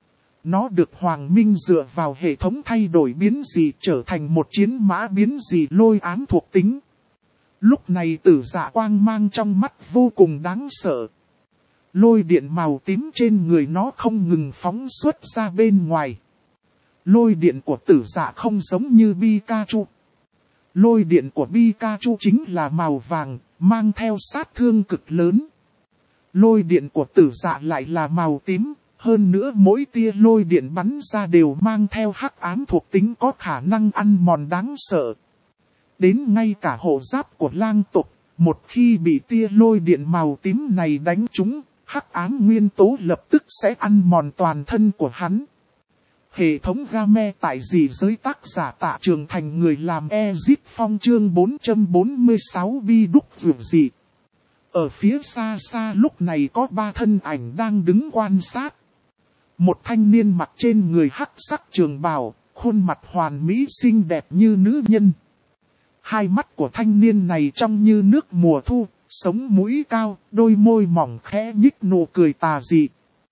Speaker 1: Nó được Hoàng Minh dựa vào hệ thống thay đổi biến dị trở thành một chiến mã biến dị lôi ám thuộc tính. Lúc này Tử Dạ quang mang trong mắt vô cùng đáng sợ. Lôi điện màu tím trên người nó không ngừng phóng xuất ra bên ngoài. Lôi điện của Tử Dạ không giống như Pikachu. Lôi điện của Pikachu chính là màu vàng, mang theo sát thương cực lớn. Lôi điện của Tử Dạ lại là màu tím, hơn nữa mỗi tia lôi điện bắn ra đều mang theo hắc ám thuộc tính có khả năng ăn mòn đáng sợ. Đến ngay cả hộ giáp của lang tộc, một khi bị tia lôi điện màu tím này đánh trúng, hắc ám nguyên tố lập tức sẽ ăn mòn toàn thân của hắn. Hệ thống game tại dị giới tác giả Tạ Trường Thành người làm Exit Phong chương 446 bi đúc vượt dị. Ở phía xa xa lúc này có ba thân ảnh đang đứng quan sát. Một thanh niên mặc trên người hắc sắc trường bào, khuôn mặt hoàn mỹ xinh đẹp như nữ nhân. Hai mắt của thanh niên này trong như nước mùa thu, sống mũi cao, đôi môi mỏng khẽ nhích nụ cười tà dị.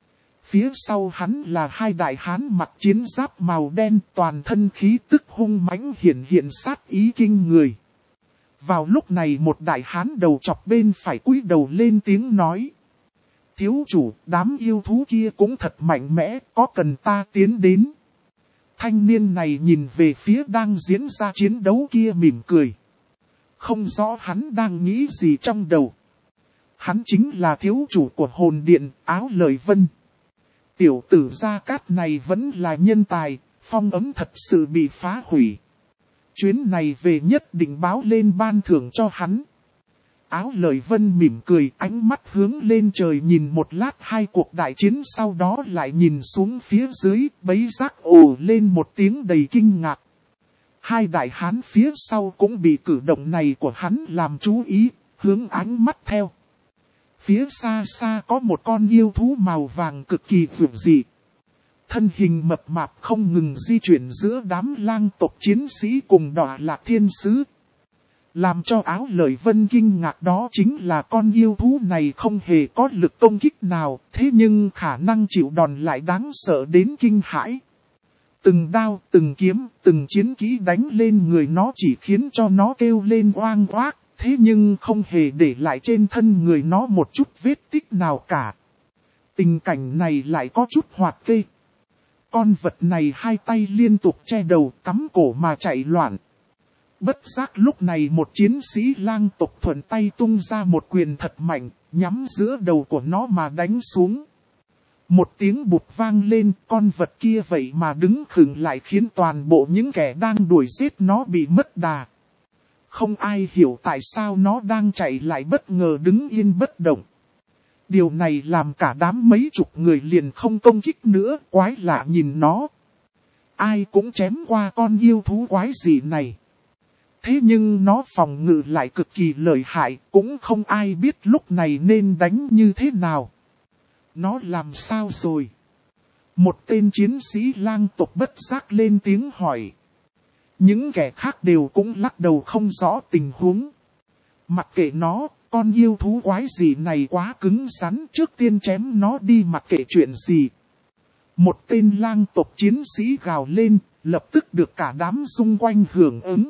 Speaker 1: Phía sau hắn là hai đại hán mặc chiến giáp màu đen, toàn thân khí tức hung mãnh hiện sát ý kinh người. Vào lúc này một đại hán đầu chọc bên phải cúi đầu lên tiếng nói. Thiếu chủ, đám yêu thú kia cũng thật mạnh mẽ, có cần ta tiến đến? Thanh niên này nhìn về phía đang diễn ra chiến đấu kia mỉm cười. Không rõ hắn đang nghĩ gì trong đầu. Hắn chính là thiếu chủ của hồn điện, Áo Lợi Vân. Tiểu tử Gia Cát này vẫn là nhân tài, phong ấm thật sự bị phá hủy. Chuyến này về nhất định báo lên ban thưởng cho hắn. Áo Lợi Vân mỉm cười, ánh mắt hướng lên trời nhìn một lát hai cuộc đại chiến, sau đó lại nhìn xuống phía dưới, bấy giác ồ lên một tiếng đầy kinh ngạc. Hai đại hán phía sau cũng bị cử động này của hắn làm chú ý, hướng ánh mắt theo. Phía xa xa có một con yêu thú màu vàng cực kỳ vượt dị. Thân hình mập mạp không ngừng di chuyển giữa đám lang tộc chiến sĩ cùng Đọa Lạc Thiên Sứ. Làm cho Áo Lợi Vân kinh ngạc đó chính là con yêu thú này không hề có lực công kích nào, thế nhưng khả năng chịu đòn lại đáng sợ đến kinh hãi. Từng đao, từng kiếm, từng chiến kỹ đánh lên người nó chỉ khiến cho nó kêu lên oang oác, thế nhưng không hề để lại trên thân người nó một chút vết tích nào cả. Tình cảnh này lại có chút hoạt kê. Con vật này hai tay liên tục che đầu, cắm cổ mà chạy loạn. Bất giác lúc này một chiến sĩ lang tộc thuận tay tung ra một quyền thật mạnh, nhắm giữa đầu của nó mà đánh xuống. Một tiếng bụt vang lên, con vật kia vậy mà đứng khựng lại khiến toàn bộ những kẻ đang đuổi giết nó bị mất đà. Không ai hiểu tại sao nó đang chạy lại bất ngờ đứng yên bất động. Điều này làm cả đám mấy chục người liền không công kích nữa, quái lạ nhìn nó. Ai cũng chém qua con yêu thú quái dị này. Thế nhưng nó phòng ngự lại cực kỳ lợi hại, cũng không ai biết lúc này nên đánh như thế nào. Nó làm sao rồi? Một tên chiến sĩ lang tộc bất giác lên tiếng hỏi. Những kẻ khác đều cũng lắc đầu không rõ tình huống. Mặc kệ nó, con yêu thú quái gì này quá cứng rắn, trước tiên chém nó đi mặc kệ chuyện gì. Một tên lang tộc chiến sĩ gào lên, lập tức được cả đám xung quanh hưởng ứng.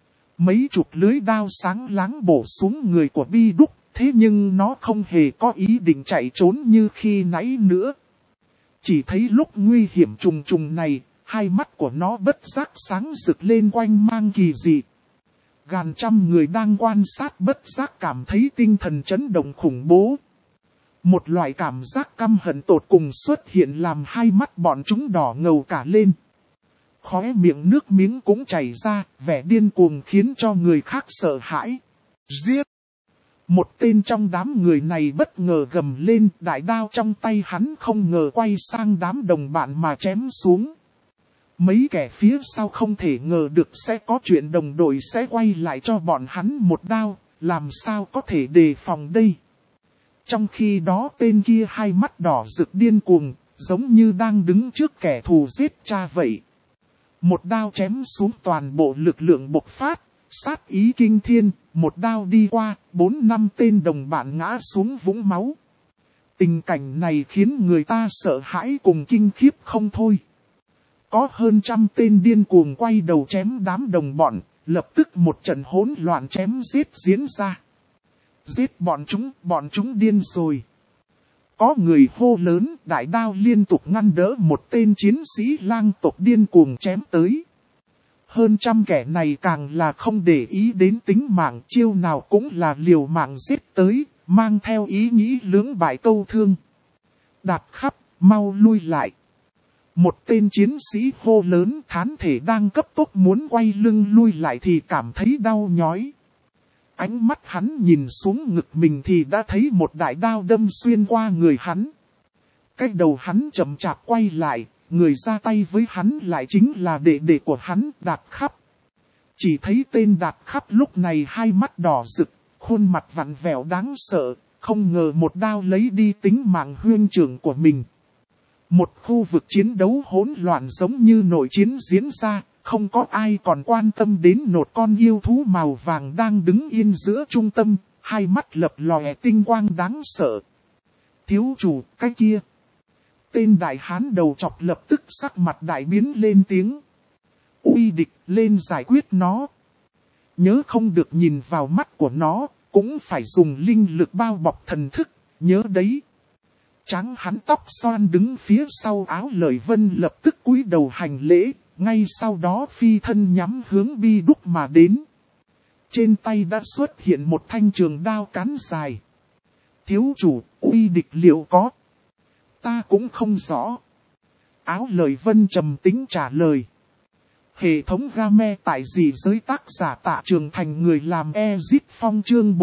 Speaker 1: Mấy chục lưới đao sáng láng bổ xuống người của Bi Đúc, thế nhưng nó không hề có ý định chạy trốn như khi nãy nữa. Chỉ thấy lúc nguy hiểm trùng trùng này, hai mắt của nó bất giác sáng rực lên quanh mang kỳ dị. Gần trăm người đang quan sát bất giác cảm thấy tinh thần chấn động khủng bố. Một loại cảm giác căm hận tột cùng xuất hiện làm hai mắt bọn chúng đỏ ngầu cả lên. Khóe miệng nước miếng cũng chảy ra, vẻ điên cuồng khiến cho người khác sợ hãi. Giết! Một tên trong đám người này bất ngờ gầm lên, đại đao trong tay hắn không ngờ quay sang đám đồng bạn mà chém xuống. Mấy kẻ phía sau không thể ngờ được sẽ có chuyện đồng đội sẽ quay lại cho bọn hắn một đao, làm sao có thể đề phòng đây. Trong khi đó tên kia hai mắt đỏ rực điên cuồng, giống như đang đứng trước kẻ thù giết cha vậy. Một đao chém xuống toàn bộ lực lượng bộc phát, sát ý kinh thiên, một đao đi qua, 4-5 tên đồng bạn ngã xuống vũng máu. Tình cảnh này khiến người ta sợ hãi cùng kinh khiếp không thôi. Có hơn 100 tên điên cuồng quay đầu chém đám đồng bọn, lập tức một trận hỗn loạn chém giết diễn ra. Giết bọn chúng điên rồi. Có người hô lớn, đại đao liên tục ngăn đỡ một tên chiến sĩ lang tộc điên cuồng chém tới. Hơn 100 kẻ này càng là không để ý đến tính mạng, chiêu nào cũng là liều mạng giết tới, mang theo ý nghĩ lưỡng bại câu thương. Đạt Khắp, mau lui lại. Một tên chiến sĩ hô lớn, thán thể đang cấp tốc muốn quay lưng lui lại thì cảm thấy đau nhói. Ánh mắt hắn nhìn xuống ngực mình thì đã thấy một đại đao đâm xuyên qua người hắn. Cái đầu hắn chậm chạp quay lại, người ra tay với hắn lại chính là đệ đệ của hắn, Đạt Khắp. Chỉ thấy tên Đạt Khắp lúc này hai mắt đỏ rực, khuôn mặt vặn vẹo đáng sợ, không ngờ một đao lấy đi tính mạng huynh trưởng của mình. Một khu vực chiến đấu hỗn loạn giống như nội chiến diễn ra, không có ai còn quan tâm đến một con yêu thú màu vàng đang đứng yên giữa trung tâm, hai mắt lập lòe tinh quang đáng sợ. Thiếu chủ, cái kia. Tên đại hán đầu chọc lập tức sắc mặt đại biến lên tiếng. Uy Địch, lên giải quyết nó. Nhớ không được nhìn vào mắt của nó, cũng phải dùng linh lực bao bọc thần thức, nhớ đấy. Tráng hắn tóc xoan đứng phía sau áo Lợi Vân lập tức cúi đầu hành lễ, ngay sau đó phi thân nhắm hướng Bi Đúc mà đến. Trên tay đã xuất hiện một thanh trường đao cán dài. Thiếu chủ, Uy Địch liệu có? Ta cũng không rõ. Áo Lợi Vân trầm tính trả lời. Hệ thống game tại dị giới tác giả Tạ Trường Thành người làm Ezit Phong chương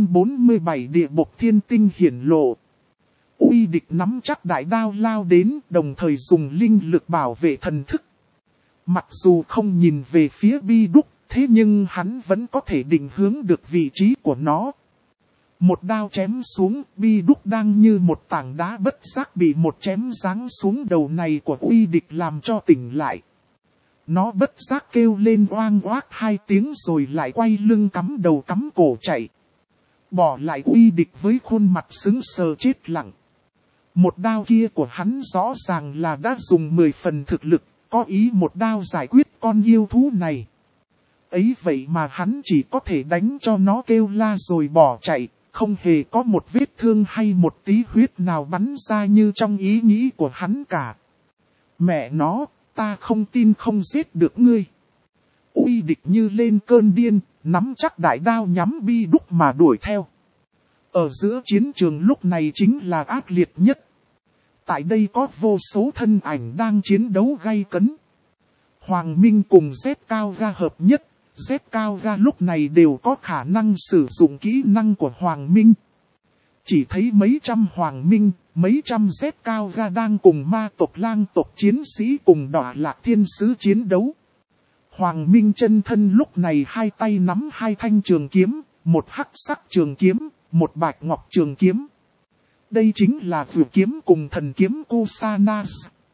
Speaker 1: 447 địa bộc thiên tinh hiển lộ. Uy Địch nắm chắc đại đao lao đến, đồng thời dùng linh lực bảo vệ thần thức. Mặc dù không nhìn về phía Bi Đúc, thế nhưng hắn vẫn có thể định hướng được vị trí của nó. Một đao chém xuống, Bi Đúc đang như một tảng đá bất giác bị một chém giáng xuống đầu này của Uy Địch làm cho tỉnh lại. Nó bất giác kêu lên oang oác 2 tiếng rồi lại quay lưng cắm đầu cắm cổ chạy. Bỏ lại Uy Địch với khuôn mặt sững sờ chết lặng. Một đao kia của hắn rõ ràng là đã dùng 10 phần thực lực, có ý một đao giải quyết con yêu thú này. Ấy vậy mà hắn chỉ có thể đánh cho nó kêu la rồi bỏ chạy, không hề có một vết thương hay một tí huyết nào bắn ra như trong ý nghĩ của hắn cả. Mẹ nó, ta không tin không giết được ngươi. Uy Địch như lên cơn điên, nắm chắc đại đao nhắm Bi Đúc mà đuổi theo. Ở giữa chiến trường lúc này chính là ác liệt nhất. Tại đây có vô số thân ảnh đang chiến đấu gay cấn. Hoàng Minh cùng Z Cao Ga hợp nhất, Z Cao Ga lúc này đều có khả năng sử dụng kỹ năng của Hoàng Minh. Chỉ thấy mấy trăm Hoàng Minh, mấy trăm Z Cao Ga đang cùng ma tộc lang tộc chiến sĩ cùng Đọa Lạc Thiên Sứ chiến đấu. Hoàng Minh chân thân lúc này hai tay nắm 2 thanh trường kiếm, một hắc sắc trường kiếm, một bạch ngọc trường kiếm. Đây chính là vượt kiếm cùng thần kiếm Kusanas.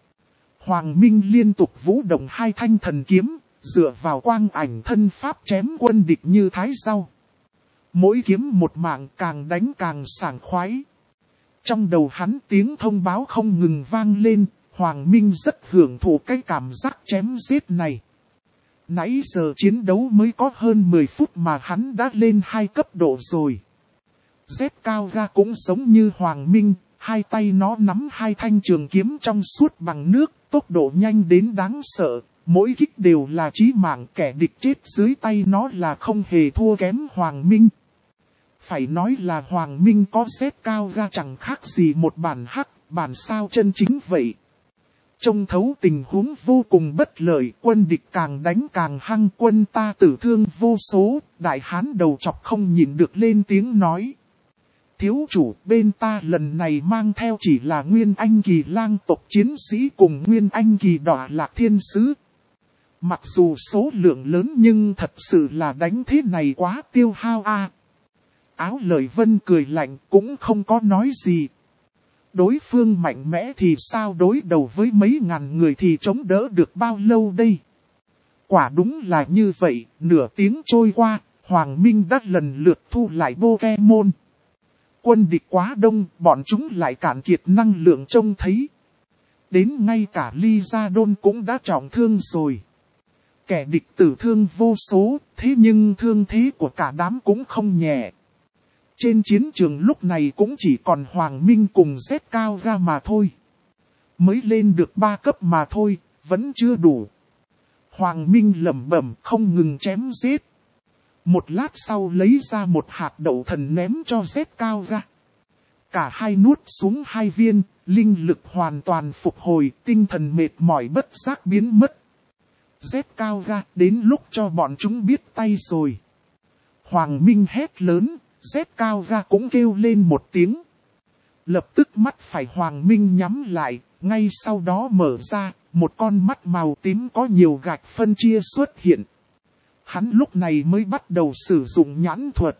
Speaker 1: Hoàng Minh liên tục vũ động 2 thanh thần kiếm, dựa vào quang ảnh thân pháp chém quân địch như thái rau. Mỗi kiếm một mạng càng đánh càng sảng khoái. Trong đầu hắn tiếng thông báo không ngừng vang lên, Hoàng Minh rất hưởng thụ cái cảm giác chém giết này. Nãy giờ chiến đấu mới có hơn 10 phút mà hắn đã lên 2 cấp độ rồi. Z Cao Ga cũng giống như Hoàng Minh, hai tay nó nắm 2 thanh trường kiếm trong suốt bằng nước, tốc độ nhanh đến đáng sợ, mỗi kích đều là chí mạng, kẻ địch chết dưới tay nó là không hề thua kém Hoàng Minh. Phải nói là Hoàng Minh có Z Cao Ga chẳng khác gì một bản hắc, bản sao chân chính vậy. Trông thấu tình huống vô cùng bất lợi, quân địch càng đánh càng hăng, quân ta tử thương vô số, đại hán đầu chọc không nhịn được lên tiếng nói. Thiếu chủ, bên ta lần này mang theo chỉ là Nguyên Anh kỳ lang tộc chiến sĩ cùng Nguyên Anh kỳ Đọa Lạc Thiên Sứ. Mặc dù số lượng lớn nhưng thật sự là đánh thế này quá tiêu hao a. Áo Lợi Vân cười lạnh cũng không có nói gì. Đối phương mạnh mẽ thì sao đối đầu với mấy ngàn người thì chống đỡ được bao lâu đây? Quả đúng là như vậy, nửa tiếng trôi qua, Hoàng Minh đã lần lượt thu lại Pokemon. Quân địch quá đông, bọn chúng lại cạn kiệt năng lượng trông thấy. Đến ngay cả Lysadon cũng đã trọng thương rồi. Kẻ địch tử thương vô số, thế nhưng thương thế của cả đám cũng không nhẹ. Trên chiến trường lúc này cũng chỉ còn Hoàng Minh cùng Z cao ra mà thôi. Mới lên được 3 cấp mà thôi, vẫn chưa đủ. Hoàng Minh lẩm bẩm không ngừng chém giết. Một lát sau lấy ra một hạt đậu thần ném cho Z cao ra. Cả hai nuốt xuống 2 viên, linh lực hoàn toàn phục hồi, tinh thần mệt mỏi bất giác biến mất. Z cao ra, đến lúc cho bọn chúng biết tay rồi. Hoàng Minh hét lớn, Z cao ra cũng kêu lên một tiếng. Lập tức mắt phải Hoàng Minh nhắm lại, ngay sau đó mở ra, một con mắt màu tím có nhiều gạch phân chia xuất hiện. Hắn lúc này mới bắt đầu sử dụng nhãn thuật.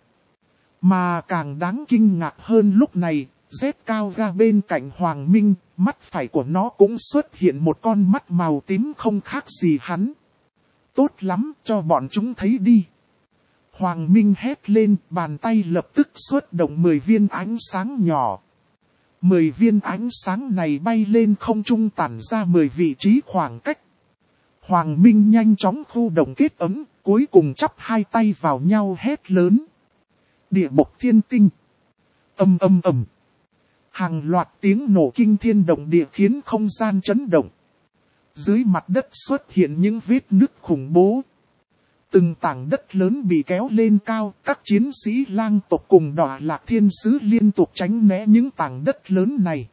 Speaker 1: Mà càng đáng kinh ngạc hơn lúc này, Z cao ra bên cạnh Hoàng Minh, mắt phải của nó cũng xuất hiện một con mắt màu tím không khác gì hắn. Tốt lắm, cho bọn chúng thấy đi. Hoàng Minh hét lên, bàn tay lập tức xuất động 10 viên ánh sáng nhỏ. 10 viên ánh sáng này bay lên không trung tản ra 10 vị trí khoảng cách. Hoàng Minh nhanh chóng khu động kết ấm, cuối cùng chắp hai tay vào nhau hét lớn. Địa bộc thiên tinh. Ầm ầm ầm. Hàng loạt tiếng nổ kinh thiên động địa khiến không gian chấn động. Dưới mặt đất xuất hiện những vết nứt khủng bố. Từng tảng đất lớn bị kéo lên cao, các chiến sĩ lang tộc cùng Đọa Lạc Thiên Sứ liên tục tránh né những tảng đất lớn này.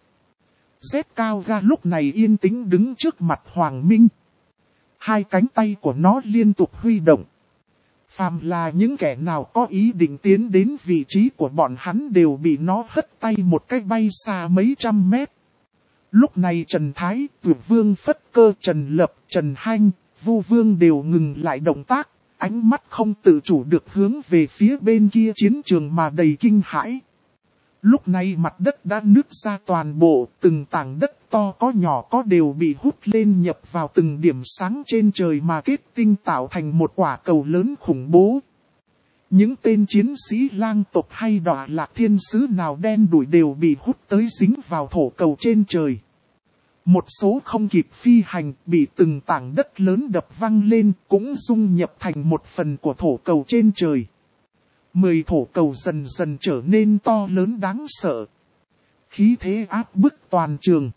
Speaker 1: Z cao ra lúc này yên tĩnh đứng trước mặt Hoàng Minh. Hai cánh tay của nó liên tục huy động. Phàm là những kẻ nào có ý định tiến đến vị trí của bọn hắn đều bị nó hất tay một cách bay xa mấy trăm mét. Lúc này Trần Thái, Tử Vương Phất Cơ, Trần Lập, Trần Hanh, Vu Vương đều ngừng lại động tác, ánh mắt không tự chủ được hướng về phía bên kia chiến trường mà đầy kinh hãi. Lúc này mặt đất đã nứt ra toàn bộ, từng tảng đất to có nhỏ có đều bị hút lên nhập vào từng điểm sáng trên trời mà kết tinh tạo thành một quả cầu lớn khủng bố. Những tên chiến sĩ lang tộc hay Đọa Lạc Thiên Sứ nào đen đủi đều bị hút tới dính vào thổ cầu trên trời. Một số không kịp phi hành bị từng tảng đất lớn đập văng lên cũng dung nhập thành một phần của thổ cầu trên trời. 10 thổ cầu dần dần trở nên to lớn đáng sợ. Khí thế áp bức toàn trường.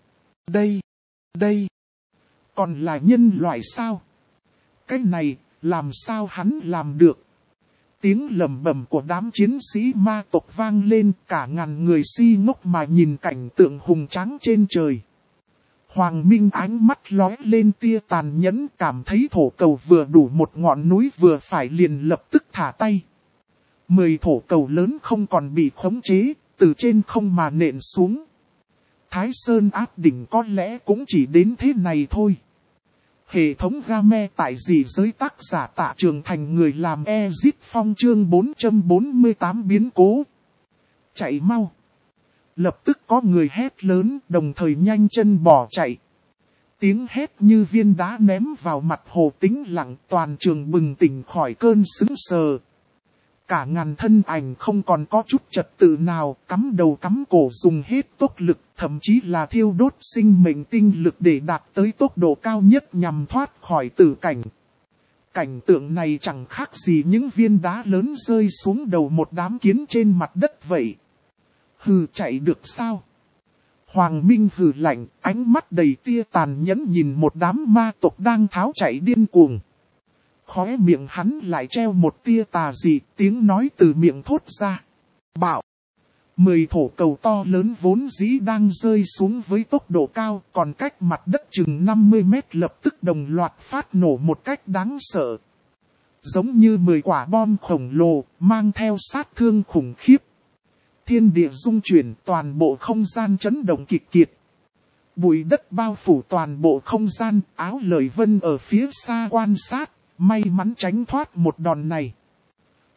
Speaker 1: Đây, còn là nhân loại sao? Cái này, làm sao hắn làm được? Tiếng lầm bầm của đám chiến sĩ ma tộc vang lên, cả ngàn người si ngốc mà nhìn cảnh tượng hùng tráng trên trời. Hoàng Minh ánh mắt lóe lên tia tàn nhẫn, cảm thấy thổ cầu vừa đủ một ngọn núi vừa phải liền lập tức thả tay. 10 thổ cầu lớn không còn bị khống chế, từ trên không mà nện xuống. Thái Sơn áp đỉnh có lẽ cũng chỉ đến thế này thôi. Hệ thống game tại dị giới tác giả Tạ Trường Thành người làm Exit Phong chương 448 biến cố. Chạy mau. Lập tức có người hét lớn đồng thời nhanh chân bỏ chạy. Tiếng hét như viên đá ném vào mặt Hồ tĩnh lặng, toàn trường bừng tỉnh khỏi cơn sững sờ. Cả ngàn thân ảnh không còn có chút trật tự nào, cắm đầu cắm cổ dùng hết tốc lực, thậm chí là thiêu đốt sinh mệnh tinh lực để đạt tới tốc độ cao nhất nhằm thoát khỏi tử cảnh. Cảnh tượng này chẳng khác gì những viên đá lớn rơi xuống đầu một đám kiến trên mặt đất vậy. Hừ, chạy được sao? Hoàng Minh hừ lạnh, ánh mắt đầy tia tàn nhẫn nhìn một đám ma tộc đang tháo chạy điên cuồng. Khóe miệng hắn lại treo một tia tà dị, tiếng nói từ miệng thốt ra. Bạo! 10 thổ cầu to lớn vốn dĩ đang rơi xuống với tốc độ cao, còn cách mặt đất chừng 50 mét lập tức đồng loạt phát nổ một cách đáng sợ. Giống như 10 quả bom khổng lồ, mang theo sát thương khủng khiếp. Thiên địa rung chuyển, toàn bộ không gian chấn động kịch kiệt. Bụi đất bao phủ toàn bộ không gian, Áo Lợi Vân ở phía xa quan sát, may mắn tránh thoát một đòn này.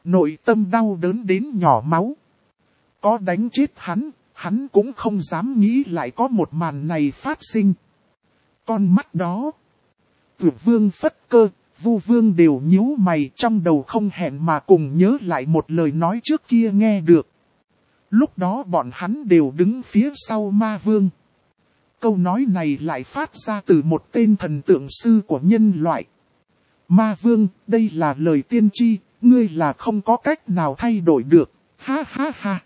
Speaker 1: Nội tâm đau đớn đến nhỏ máu. Có đánh chết hắn cũng không dám nghĩ lại có một màn này phát sinh. Con mắt đó. Dược Vương Phất Cơ, Vu Vương đều nhíu mày, trong đầu không hẹn mà cùng nhớ lại một lời nói trước kia nghe được. Lúc đó bọn hắn đều đứng phía sau Ma Vương. Câu nói này lại phát ra từ một tên thần tượng sư của nhân loại. Ma Vương, đây là lời tiên tri, ngươi là không có cách nào thay đổi được. Ha ha ha.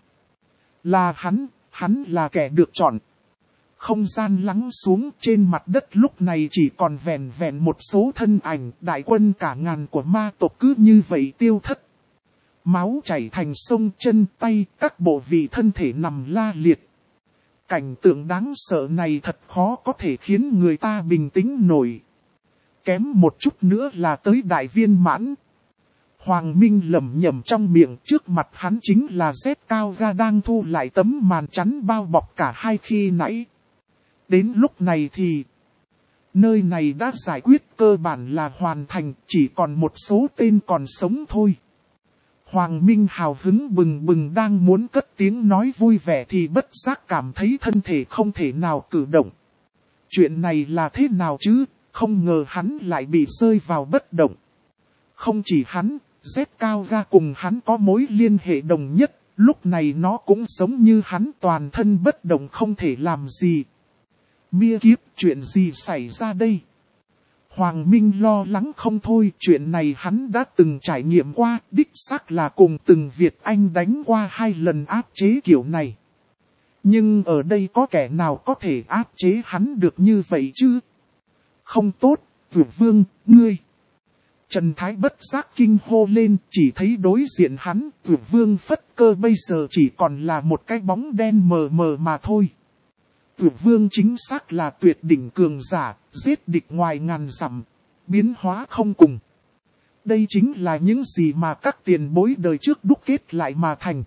Speaker 1: Là hắn là kẻ được chọn. Không gian lắng xuống, trên mặt đất lúc này chỉ còn vẹn vẹn một số thân ảnh, đại quân cả ngàn của ma tộc cứ như vậy tiêu thất. Máu chảy thành sông, chân tay, các bộ vị thân thể nằm la liệt. Cảnh tượng đáng sợ này thật khó có thể khiến người ta bình tĩnh nổi. Kém một chút nữa là tới đại viên mãn. Hoàng Minh lẩm nhẩm trong miệng, trước mặt hắn chính là Z Cao Ga đang thu lại tấm màn chắn bao bọc cả hai khi nãy. Đến lúc này thì nơi này đã giải quyết cơ bản là hoàn thành, chỉ còn một số tên còn sống thôi. Hoàng Minh hào hứng bừng bừng đang muốn cất tiếng nói vui vẻ thì bất giác cảm thấy thân thể không thể nào cử động. Chuyện này là thế nào chứ, không ngờ hắn lại bị rơi vào bất động. Không chỉ hắn, Z Cao Ga cùng hắn có mối liên hệ đồng nhất, lúc này nó cũng giống như hắn toàn thân bất động không thể làm gì. Mia kiếp, chuyện gì xảy ra đây? Hoàng Minh lo lắng không thôi, chuyện này hắn đã từng trải nghiệm qua, đích xác là cùng từng Việt Anh đánh qua 2 lần áp chế kiểu này. Nhưng ở đây có kẻ nào có thể áp chế hắn được như vậy chứ? Không tốt, Dược Vương, ngươi. Trần Thái bất giác kinh hô lên, chỉ thấy đối diện hắn, Dược Vương Phất Cơ bây giờ chỉ còn là một cái bóng đen mờ mờ mà thôi. Dược Vương chính xác là tuyệt đỉnh cường giả, giết địch ngoài ngàn dặm, biến hóa không cùng. Đây chính là những gì mà các tiền bối đời trước đúc kết lại mà thành.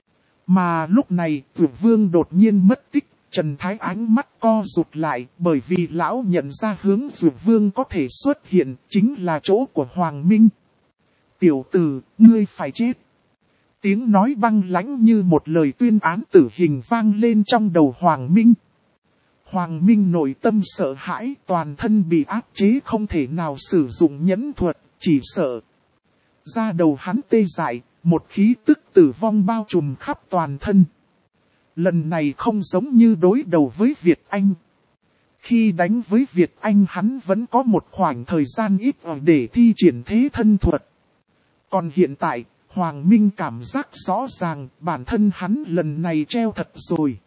Speaker 1: Mà lúc này, Dược Vương đột nhiên mất tích, Trần Thái ánh mắt co rụt lại, bởi vì lão nhận ra hướng Dược Vương có thể xuất hiện, chính là chỗ của Hoàng Minh. Tiểu tử, ngươi phải chết. Tiếng nói băng lãnh như một lời tuyên án tử hình vang lên trong đầu Hoàng Minh. Hoàng Minh nội tâm sợ hãi, toàn thân bị áp chế không thể nào sử dụng nhẫn thuật, chỉ sợ. Da đầu hắn tê dại, một khí tức tử vong bao trùm khắp toàn thân. Lần này không giống như đối đầu với Việt Anh. Khi đánh với Việt Anh hắn vẫn có một khoảng thời gian ít để thi triển thế thân thuật. Còn hiện tại, Hoàng Minh cảm giác rõ ràng bản thân hắn lần này treo thật rồi.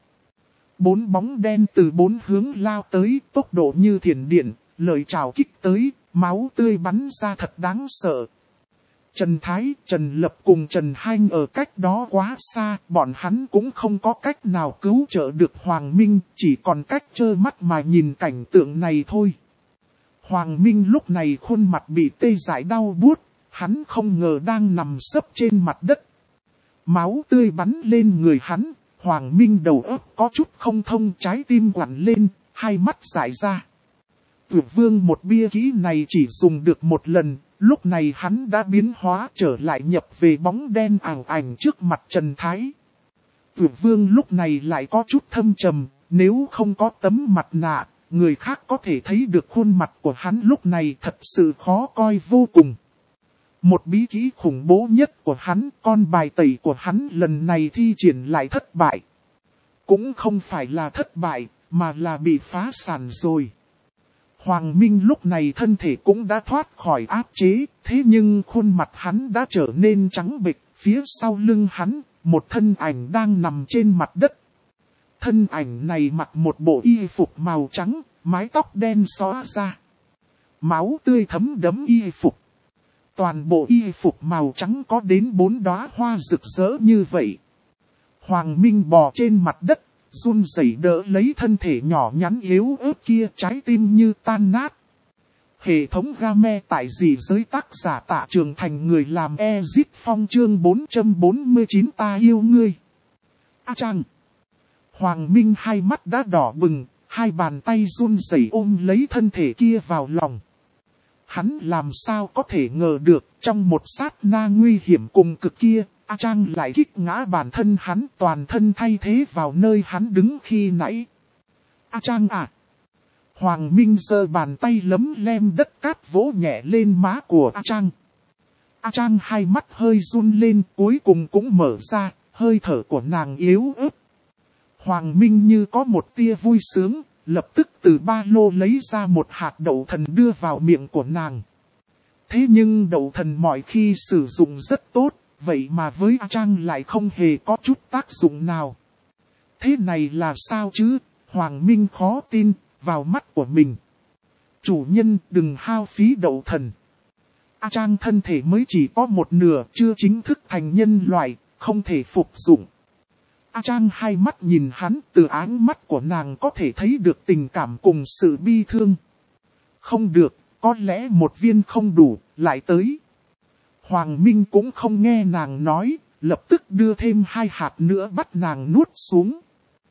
Speaker 1: 4 bóng đen từ 4 hướng lao tới, tốc độ như thiểm điện, lợi trảo kích tới, máu tươi bắn ra thật đáng sợ. Trần Thái, Trần Lập cùng Trần Hanh ở cách đó quá xa, bọn hắn cũng không có cách nào cứu trợ được Hoàng Minh, chỉ còn cách trơ mắt mà nhìn cảnh tượng này thôi. Hoàng Minh lúc này khuôn mặt bị tê dại đau buốt, hắn không ngờ đang nằm sấp trên mặt đất. Máu tươi bắn lên người hắn, Hoàng Minh đầu óc có chút không thông, trái tim quặn lên, hai mắt dại ra. Dược Vương một bia kỹ này chỉ dùng được một lần, lúc này hắn đã biến hóa trở lại nhập về bóng đen ảo ảnh trước mặt Trần Thái. Dược Vương lúc này lại có chút thâm trầm, nếu không có tấm mặt nạ, người khác có thể thấy được khuôn mặt của hắn lúc này thật sự khó coi vô cùng. Một bí kỹ khủng bố nhất của hắn, con bài tẩy của hắn lần này thi triển lại thất bại. Cũng không phải là thất bại, mà là bị phá sản rồi. Hoàng Minh lúc này thân thể cũng đã thoát khỏi áp chế, thế nhưng khuôn mặt hắn đã trở nên trắng bệch, phía sau lưng hắn, một thân ảnh đang nằm trên mặt đất. Thân ảnh này mặc một bộ y phục màu trắng, mái tóc đen xõa ra. Máu tươi thấm đẫm y phục. Toàn bộ y phục màu trắng có đến 4 đóa hoa rực rỡ như vậy. Hoàng Minh bò trên mặt đất, run rẩy đỡ lấy thân thể nhỏ nhắn yếu ớt kia, trái tim như tan nát. Hệ thống game tại dị giới tác giả Tạ Trường Thành, người làm Ezit Phong, chương 449 ta yêu ngươi. A Trăng. Hoàng Minh hai mắt đã đỏ bừng, hai bàn tay run rẩy ôm lấy thân thể kia vào lòng. hắn làm sao có thể ngờ được trong một sát na nguy hiểm cùng cực kia, A Trang lại kích ngã bản thân hắn toàn thân thay thế vào nơi hắn đứng khi nãy. A Trang à! Hoàng Minh giơ bàn tay lấm lem đất cát vỗ nhẹ lên má của A Trang. A Trang hai mắt hơi run lên cuối cùng cũng mở ra, hơi thở của nàng yếu ớt. Hoàng Minh như có một tia vui sướng, lập tức từ ba lô lấy ra một hạt đậu thần đưa vào miệng của nàng. Thế nhưng đậu thần mọi khi sử dụng rất tốt, vậy mà với A Trang lại không hề có chút tác dụng nào. Thế này là sao chứ? Hoàng Minh khó tin vào mắt của mình. Chủ nhân đừng hao phí đậu thần. A Trang thân thể mới chỉ có một nửa, chưa chính thức thành nhân loại, không thể phục dụng. A Trang hai mắt nhìn hắn, từ áng mắt của nàng có thể thấy được tình cảm cùng sự bi thương. Không được, có lẽ một viên không đủ, lại tới. Hoàng Minh cũng không nghe nàng nói, lập tức đưa thêm 2 hạt nữa bắt nàng nuốt xuống.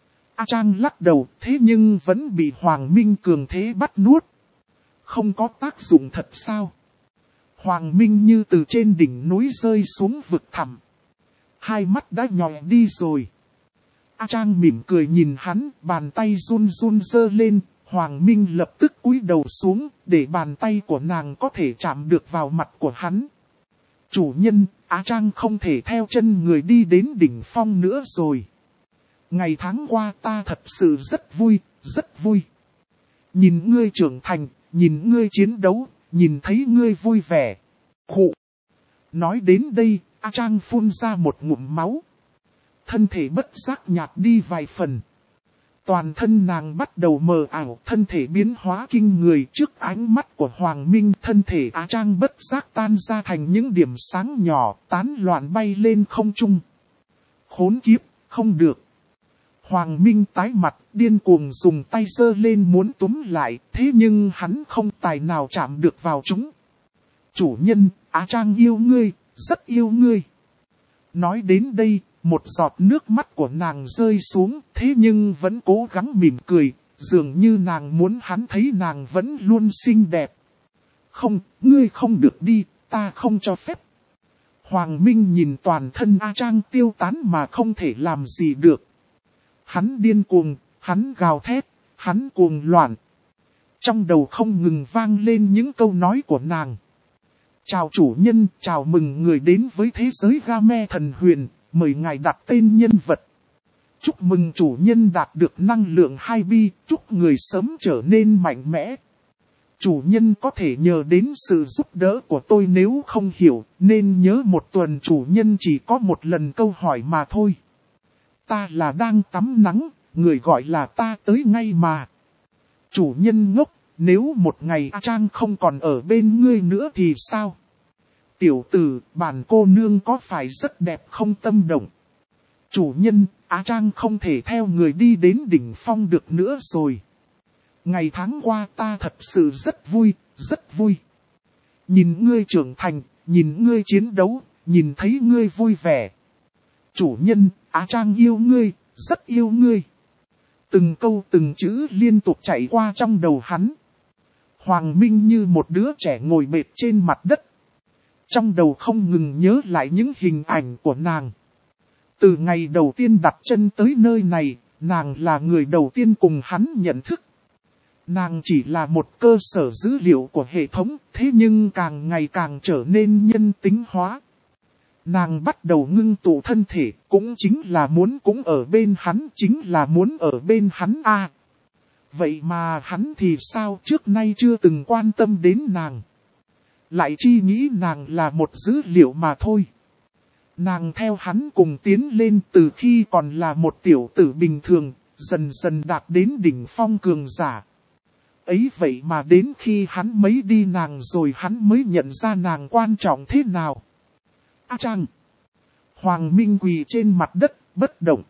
Speaker 1: A Trang lắc đầu, thế nhưng vẫn bị Hoàng Minh cường thế bắt nuốt. Không có tác dụng thật sao? Hoàng Minh như từ trên đỉnh núi rơi xuống vực thẳm. Hai mắt đã nhòe đi rồi. A Trang mỉm cười nhìn hắn, bàn tay run run giơ lên, Hoàng Minh lập tức cúi đầu xuống, để bàn tay của nàng có thể chạm được vào mặt của hắn. Chủ nhân, A Trang không thể theo chân người đi đến đỉnh phong nữa rồi. Ngày tháng qua ta thật sự rất vui, rất vui. Nhìn ngươi trưởng thành, nhìn ngươi chiến đấu, nhìn thấy ngươi vui vẻ. Khụ. Nói đến đây, A Trang phun ra một ngụm máu. Thân thể bất giác nhạt đi vài phần. Toàn thân nàng bắt đầu mờ ảo, thân thể biến hóa kinh người trước ánh mắt của Hoàng Minh. Thân thể Á Trang bất giác tan ra thành những điểm sáng nhỏ, tán loạn bay lên không trung. Khốn kiếp, không được. Hoàng Minh tái mặt, điên cuồng dùng tay giơ lên muốn túm lại, thế nhưng hắn không tài nào chạm được vào chúng. Chủ nhân, Á Trang yêu ngươi, rất yêu ngươi. Nói đến đây, một giọt nước mắt của nàng rơi xuống, thế nhưng vẫn cố gắng mỉm cười, dường như nàng muốn hắn thấy nàng vẫn luôn xinh đẹp. Không, ngươi không được đi, ta không cho phép. Hoàng Minh nhìn toàn thân A Trang tiêu tán mà không thể làm gì được. Hắn điên cuồng, hắn gào thét, hắn cuồng loạn. Trong đầu không ngừng vang lên những câu nói của nàng. Chào chủ nhân, chào mừng người đến với thế giới Game thần huyền, mời ngài đặt tên nhân vật. Chúc mừng chủ nhân đạt được năng lượng 2 bi, chúc người sớm trở nên mạnh mẽ. Chủ nhân có thể nhờ đến sự giúp đỡ của tôi nếu không hiểu, nên nhớ một tuần chủ nhân chỉ có một lần câu hỏi mà thôi. Ta là đang tắm nắng, người gọi là ta tới ngay mà. Chủ nhân ngốc, nếu một ngày A Trang không còn ở bên ngươi nữa thì sao? Tiểu tử, bản cô nương có phải rất đẹp không tâm động? Chủ nhân, Á Trang không thể theo người đi đến đỉnh phong được nữa rồi. Ngày tháng qua ta thật sự rất vui, rất vui. Nhìn ngươi trưởng thành, nhìn ngươi chiến đấu, nhìn thấy ngươi vui vẻ. Chủ nhân, Á Trang yêu ngươi, rất yêu ngươi. Từng câu từng chữ liên tục chạy qua trong đầu hắn. Hoàng Minh như một đứa trẻ ngồi bệt trên mặt đất. Trong đầu không ngừng nhớ lại những hình ảnh của nàng. Từ ngày đầu tiên đặt chân tới nơi này, nàng là người đầu tiên cùng hắn nhận thức. Nàng chỉ là một cơ sở dữ liệu của hệ thống, thế nhưng càng ngày càng trở nên nhân tính hóa. Nàng bắt đầu ngưng tụ thân thể, cũng chính là muốn cũng ở bên hắn, chính là muốn ở bên hắn a. Vậy mà hắn thì sao trước nay chưa từng quan tâm đến nàng. Lại chi nghĩ nàng là một dữ liệu mà thôi. Nàng theo hắn cùng tiến lên từ khi còn là một tiểu tử bình thường, dần dần đạt đến đỉnh phong cường giả. Ấy vậy mà đến khi hắn mấy đi nàng rồi hắn mới nhận ra nàng quan trọng thế nào. A Trang. Hoàng Minh quỳ trên mặt đất, bất động.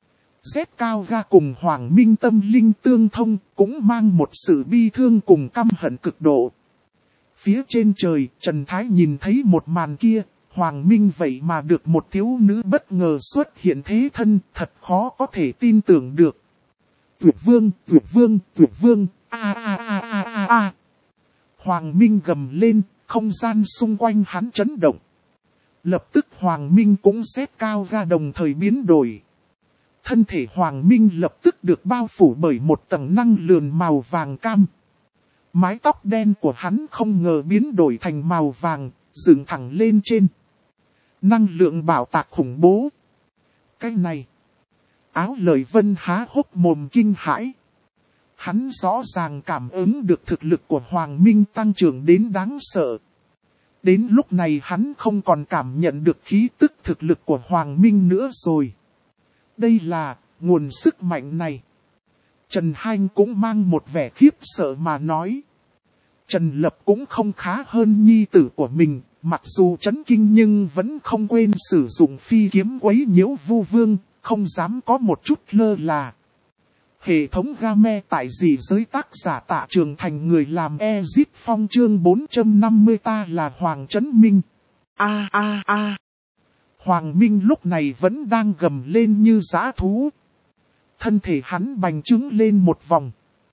Speaker 1: Z Cao Ga cùng Hoàng Minh tâm linh tương thông, cũng mang một sự bi thương cùng căm hận cực độ. Phía trên trời, Trần Thái nhìn thấy một màn kia, Hoàng Minh vậy mà được một thiếu nữ bất ngờ xuất hiện thế thân, thật khó có thể tin tưởng được. Tuyệt vương, tuyệt vương, tuyệt vương, a a a a a a. Hoàng Minh gầm lên, không gian xung quanh hắn chấn động. Lập tức Hoàng Minh cũng sét cao ra đồng thời biến đổi. Thân thể Hoàng Minh lập tức được bao phủ bởi một tầng năng lượng màu vàng cam. Mái tóc đen của hắn không ngờ biến đổi thành màu vàng, dựng thẳng lên trên. Năng lượng bảo tạc khủng bố. Cái này. Áo Lợi Vân há hốc mồm kinh hãi. Hắn rõ ràng cảm ứng được thực lực của Hoàng Minh tăng trưởng đến đáng sợ. Đến lúc này hắn không còn cảm nhận được khí tức thực lực của Hoàng Minh nữa rồi. Đây là nguồn sức mạnh này. Trần Hanh cũng mang một vẻ khiếp sợ mà nói. Trần Lập cũng không khá hơn nhi tử của mình, mặc dù chấn kinh nhưng vẫn không quên sử dụng phi kiếm quấy nhiễu Vu Vương, không dám có một chút lơ là. Hệ thống game tại dị giới tác giả Tạ Trường Thành, người làm Ezit Phong chương 450, ta là Hoàng Chấn Minh. Hoàng Minh lúc này vẫn đang gầm lên như dã thú. Thân thể hắn bành trướng lên một vòng.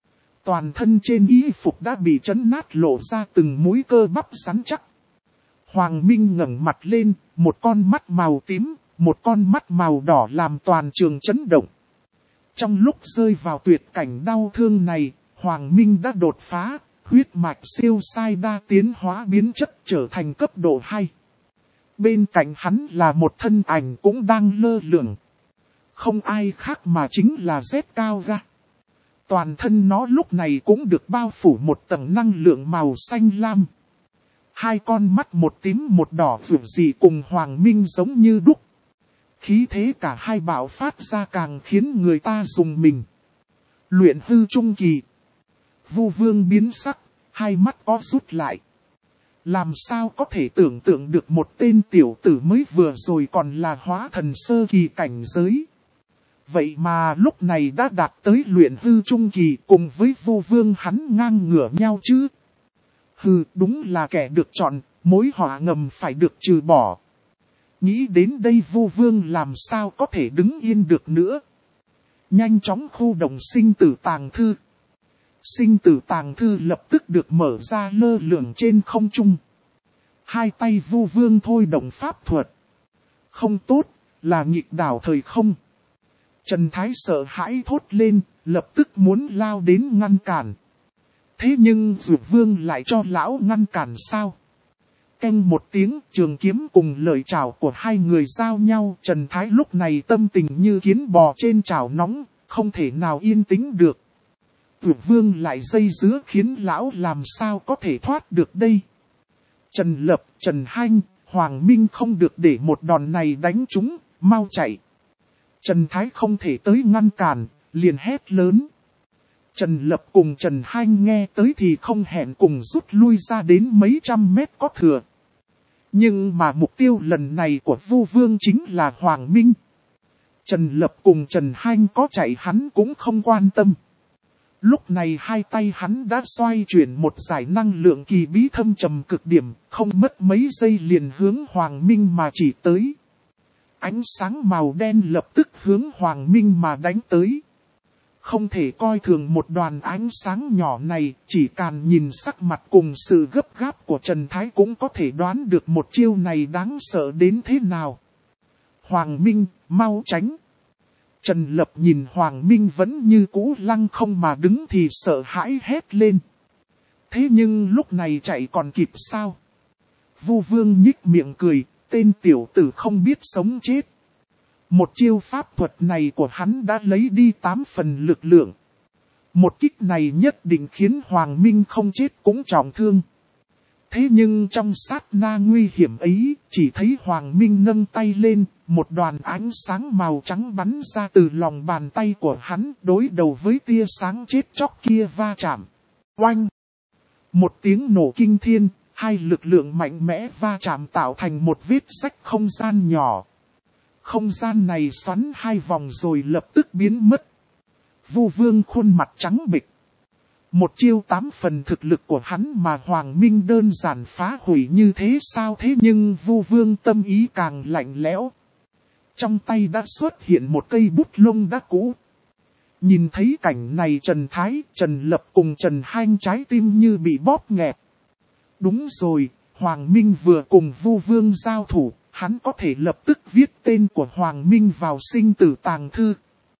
Speaker 1: Toàn thân trên y phục đã bị chấn nát lộ ra từng múi cơ bắp rắn chắc. Hoàng Minh ngẩng mặt lên, một con mắt màu tím, một con mắt màu đỏ làm toàn trường chấn động. Trong lúc rơi vào tuyệt cảnh đau thương này, Hoàng Minh đã đột phá, huyết mạch siêu sai đa tiến hóa biến chất trở thành cấp độ 2. Bên cạnh hắn là một thân ảnh cũng đang lơ lửng. Không ai khác mà chính là Z Cao Ga. Toàn thân nó lúc này cũng được bao phủ một tầng năng lượng màu xanh lam. Hai con mắt một tím một đỏ vượt dị cùng Hoàng Minh giống như đúc. Khí thế cả hai bạo phát ra càng khiến người ta rùng mình. Luyện hư trung kỳ. Vu Vương biến sắc, hai mắt có rút lại. Làm sao có thể tưởng tượng được một tên tiểu tử mới vừa rồi còn là hóa thần sơ kỳ cảnh giới. Vậy mà lúc này đã đạt tới luyện hư trung kỳ, cùng với Vu Vương hắn ngang ngửa nhau chứ. Hừ, đúng là kẻ được chọn, mối họa ngầm phải được trừ bỏ. Nghĩ đến đây Vu Vương làm sao có thể đứng yên được nữa. Nhanh chóng khu động sinh tử tàng thư. Sinh tử tàng thư lập tức được mở ra lơ lửng trên không trung. Hai tay Vu Vương thôi động pháp thuật. Không tốt, là nghịch đảo thời không. Trần Thái sợ hãi thốt lên, lập tức muốn lao đến ngăn cản. Thế nhưng Dược Vương lại cho lão ngăn cản sao? Canh một tiếng, trường kiếm cùng lời chào của hai người giao nhau. Trần Thái lúc này tâm tình như kiến bò trên chảo nóng, không thể nào yên tĩnh được. Dược Vương lại dây dứa khiến lão làm sao có thể thoát được đây. Trần Lập, Trần Hanh, Hoàng Minh không được để một đòn này đánh chúng, mau chạy. Trần Thái không thể tới ngăn cản, liền hét lớn. Trần Lập cùng Trần Hanh nghe tới thì không hẹn cùng rút lui ra đến mấy trăm mét có thừa. Nhưng mà mục tiêu lần này của Vu Vương chính là Hoàng Minh. Trần Lập cùng Trần Hanh có chạy hắn cũng không quan tâm. Lúc này hai tay hắn đã xoay chuyển một giải năng lượng kỳ bí thâm trầm cực điểm, không mất mấy giây liền hướng Hoàng Minh mà chỉ tới. Ánh sáng màu đen lập tức hướng Hoàng Minh mà đánh tới. Không thể coi thường một đoàn ánh sáng nhỏ này, chỉ cần nhìn sắc mặt cùng sự gấp gáp của Trần Thái cũng có thể đoán được một chiêu này đáng sợ đến thế nào. Hoàng Minh, mau tránh. Trần Lập nhìn Hoàng Minh vẫn như cũ lăng không mà đứng thì sợ hãi hét lên. Thế nhưng lúc này chạy còn kịp sao? Vu Vương nhích miệng cười, tên tiểu tử không biết sống chết. Một chiêu pháp thuật này của hắn đã lấy đi 8 phần lực lượng. Một kích này nhất định khiến Hoàng Minh không chết cũng trọng thương. Thế nhưng trong sát na nguy hiểm ấy, chỉ thấy Hoàng Minh nâng tay lên, một đoàn ánh sáng màu trắng bắn ra từ lòng bàn tay của hắn, đối đầu với tia sáng chết chóc kia va chạm. Oanh! Một tiếng nổ kinh thiên, hai lực lượng mạnh mẽ va chạm tạo thành một vết rách không gian nhỏ. Không gian này xoắn hai vòng rồi lập tức biến mất. Vu Vương khuôn mặt trắng bệch. Một chiêu 8 phần thực lực của hắn mà Hoàng Minh đơn giản phá hủy như thế sao? Thế nhưng Vu Vương tâm ý càng lạnh lẽo. Trong tay đã xuất hiện một cây bút lông đã cũ. Nhìn thấy cảnh này Trần Thái, Trần Lập cùng Trần Hanh trái tim như bị bóp nghẹt. Đúng rồi, Hoàng Minh vừa cùng Vu Vương giao thủ, hắn có thể lập tức viết tên của Hoàng Minh vào sinh tử tàng thư.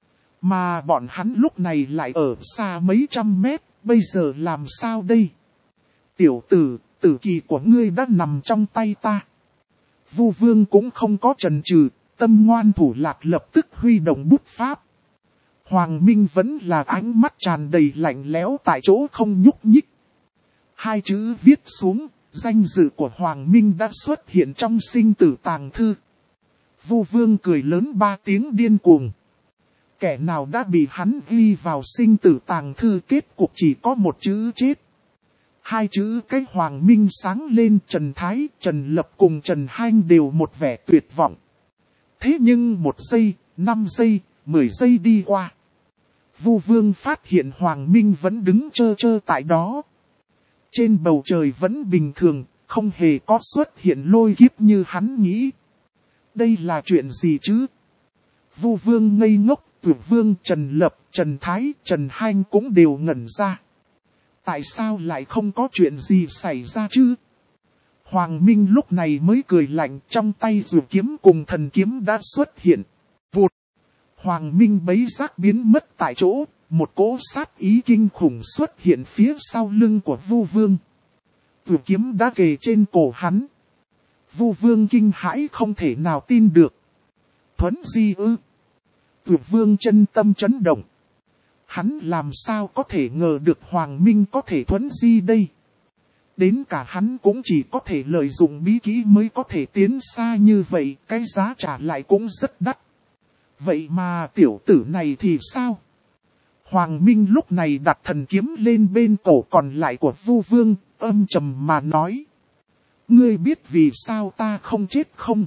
Speaker 1: Mà bọn hắn lúc này lại ở xa mấy trăm mét, bây giờ làm sao đây? Tiểu tử, tử kỳ của ngươi đã nằm trong tay ta. Vu Vương cũng không có chần chừ, tâm ngoan thủ lạc lập tức huy động bút pháp. Hoàng Minh vẫn là ánh mắt tràn đầy lạnh lẽo tại chỗ không nhúc nhích. Hai chữ viết xuống, danh dự của Hoàng Minh đã xuất hiện trong sinh tử tàng thư. Vu Vương cười lớn 3 tiếng điên cuồng. Kẻ nào đã bị hắn ghi vào sinh tử tàng thư kết cục chỉ có một chữ chết. Hai chữ cái Hoàng Minh sáng lên, Trần Thái, Trần Lập cùng Trần Hanh đều một vẻ tuyệt vọng. Thế nhưng 1 giây, 5 giây, 10 giây đi qua. Vu Vương phát hiện Hoàng Minh vẫn đứng trơ trơ tại đó. Trên bầu trời vẫn bình thường, không hề có xuất hiện lôi kiếp như hắn nghĩ. Đây là chuyện gì chứ? Vu Vương ngây ngốc, Tuyệt Vương, Trần Lập, Trần Thái, Trần Hanh cũng đều ngẩn ra. Tại sao lại không có chuyện gì xảy ra chứ? Hoàng Minh lúc này mới cười lạnh, trong tay dù kiếm cùng thần kiếm đã xuất hiện. Vụt! Hoàng Minh bấy giác biến mất tại chỗ, một cỗ sát ý kinh khủng xuất hiện phía sau lưng của Vu Vương. Dù kiếm đã kề trên cổ hắn. Vu Vương kinh hãi không thể nào tin được. Thuấn di ư? Dù Vương chân tâm chấn động. Hắn làm sao có thể ngờ được Hoàng Minh có thể thuấn di đây? Đến cả hắn cũng chỉ có thể lợi dụng bí kỹ mới có thể tiến xa như vậy, cái giá trả lại cũng rất đắt. Vậy mà tiểu tử này thì sao? Hoàng Minh lúc này đặt thần kiếm lên bên cổ còn lại của Vu Vương, âm trầm mà nói. Ngươi biết vì sao ta không chết không?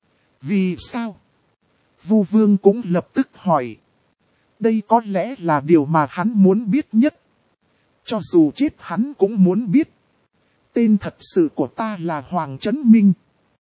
Speaker 1: Vì sao? Vu Vương cũng lập tức hỏi. Đây có lẽ là điều mà hắn muốn biết nhất. Cho dù chết hắn cũng muốn biết. Tên thật sự của ta là Hoàng Chấn Minh.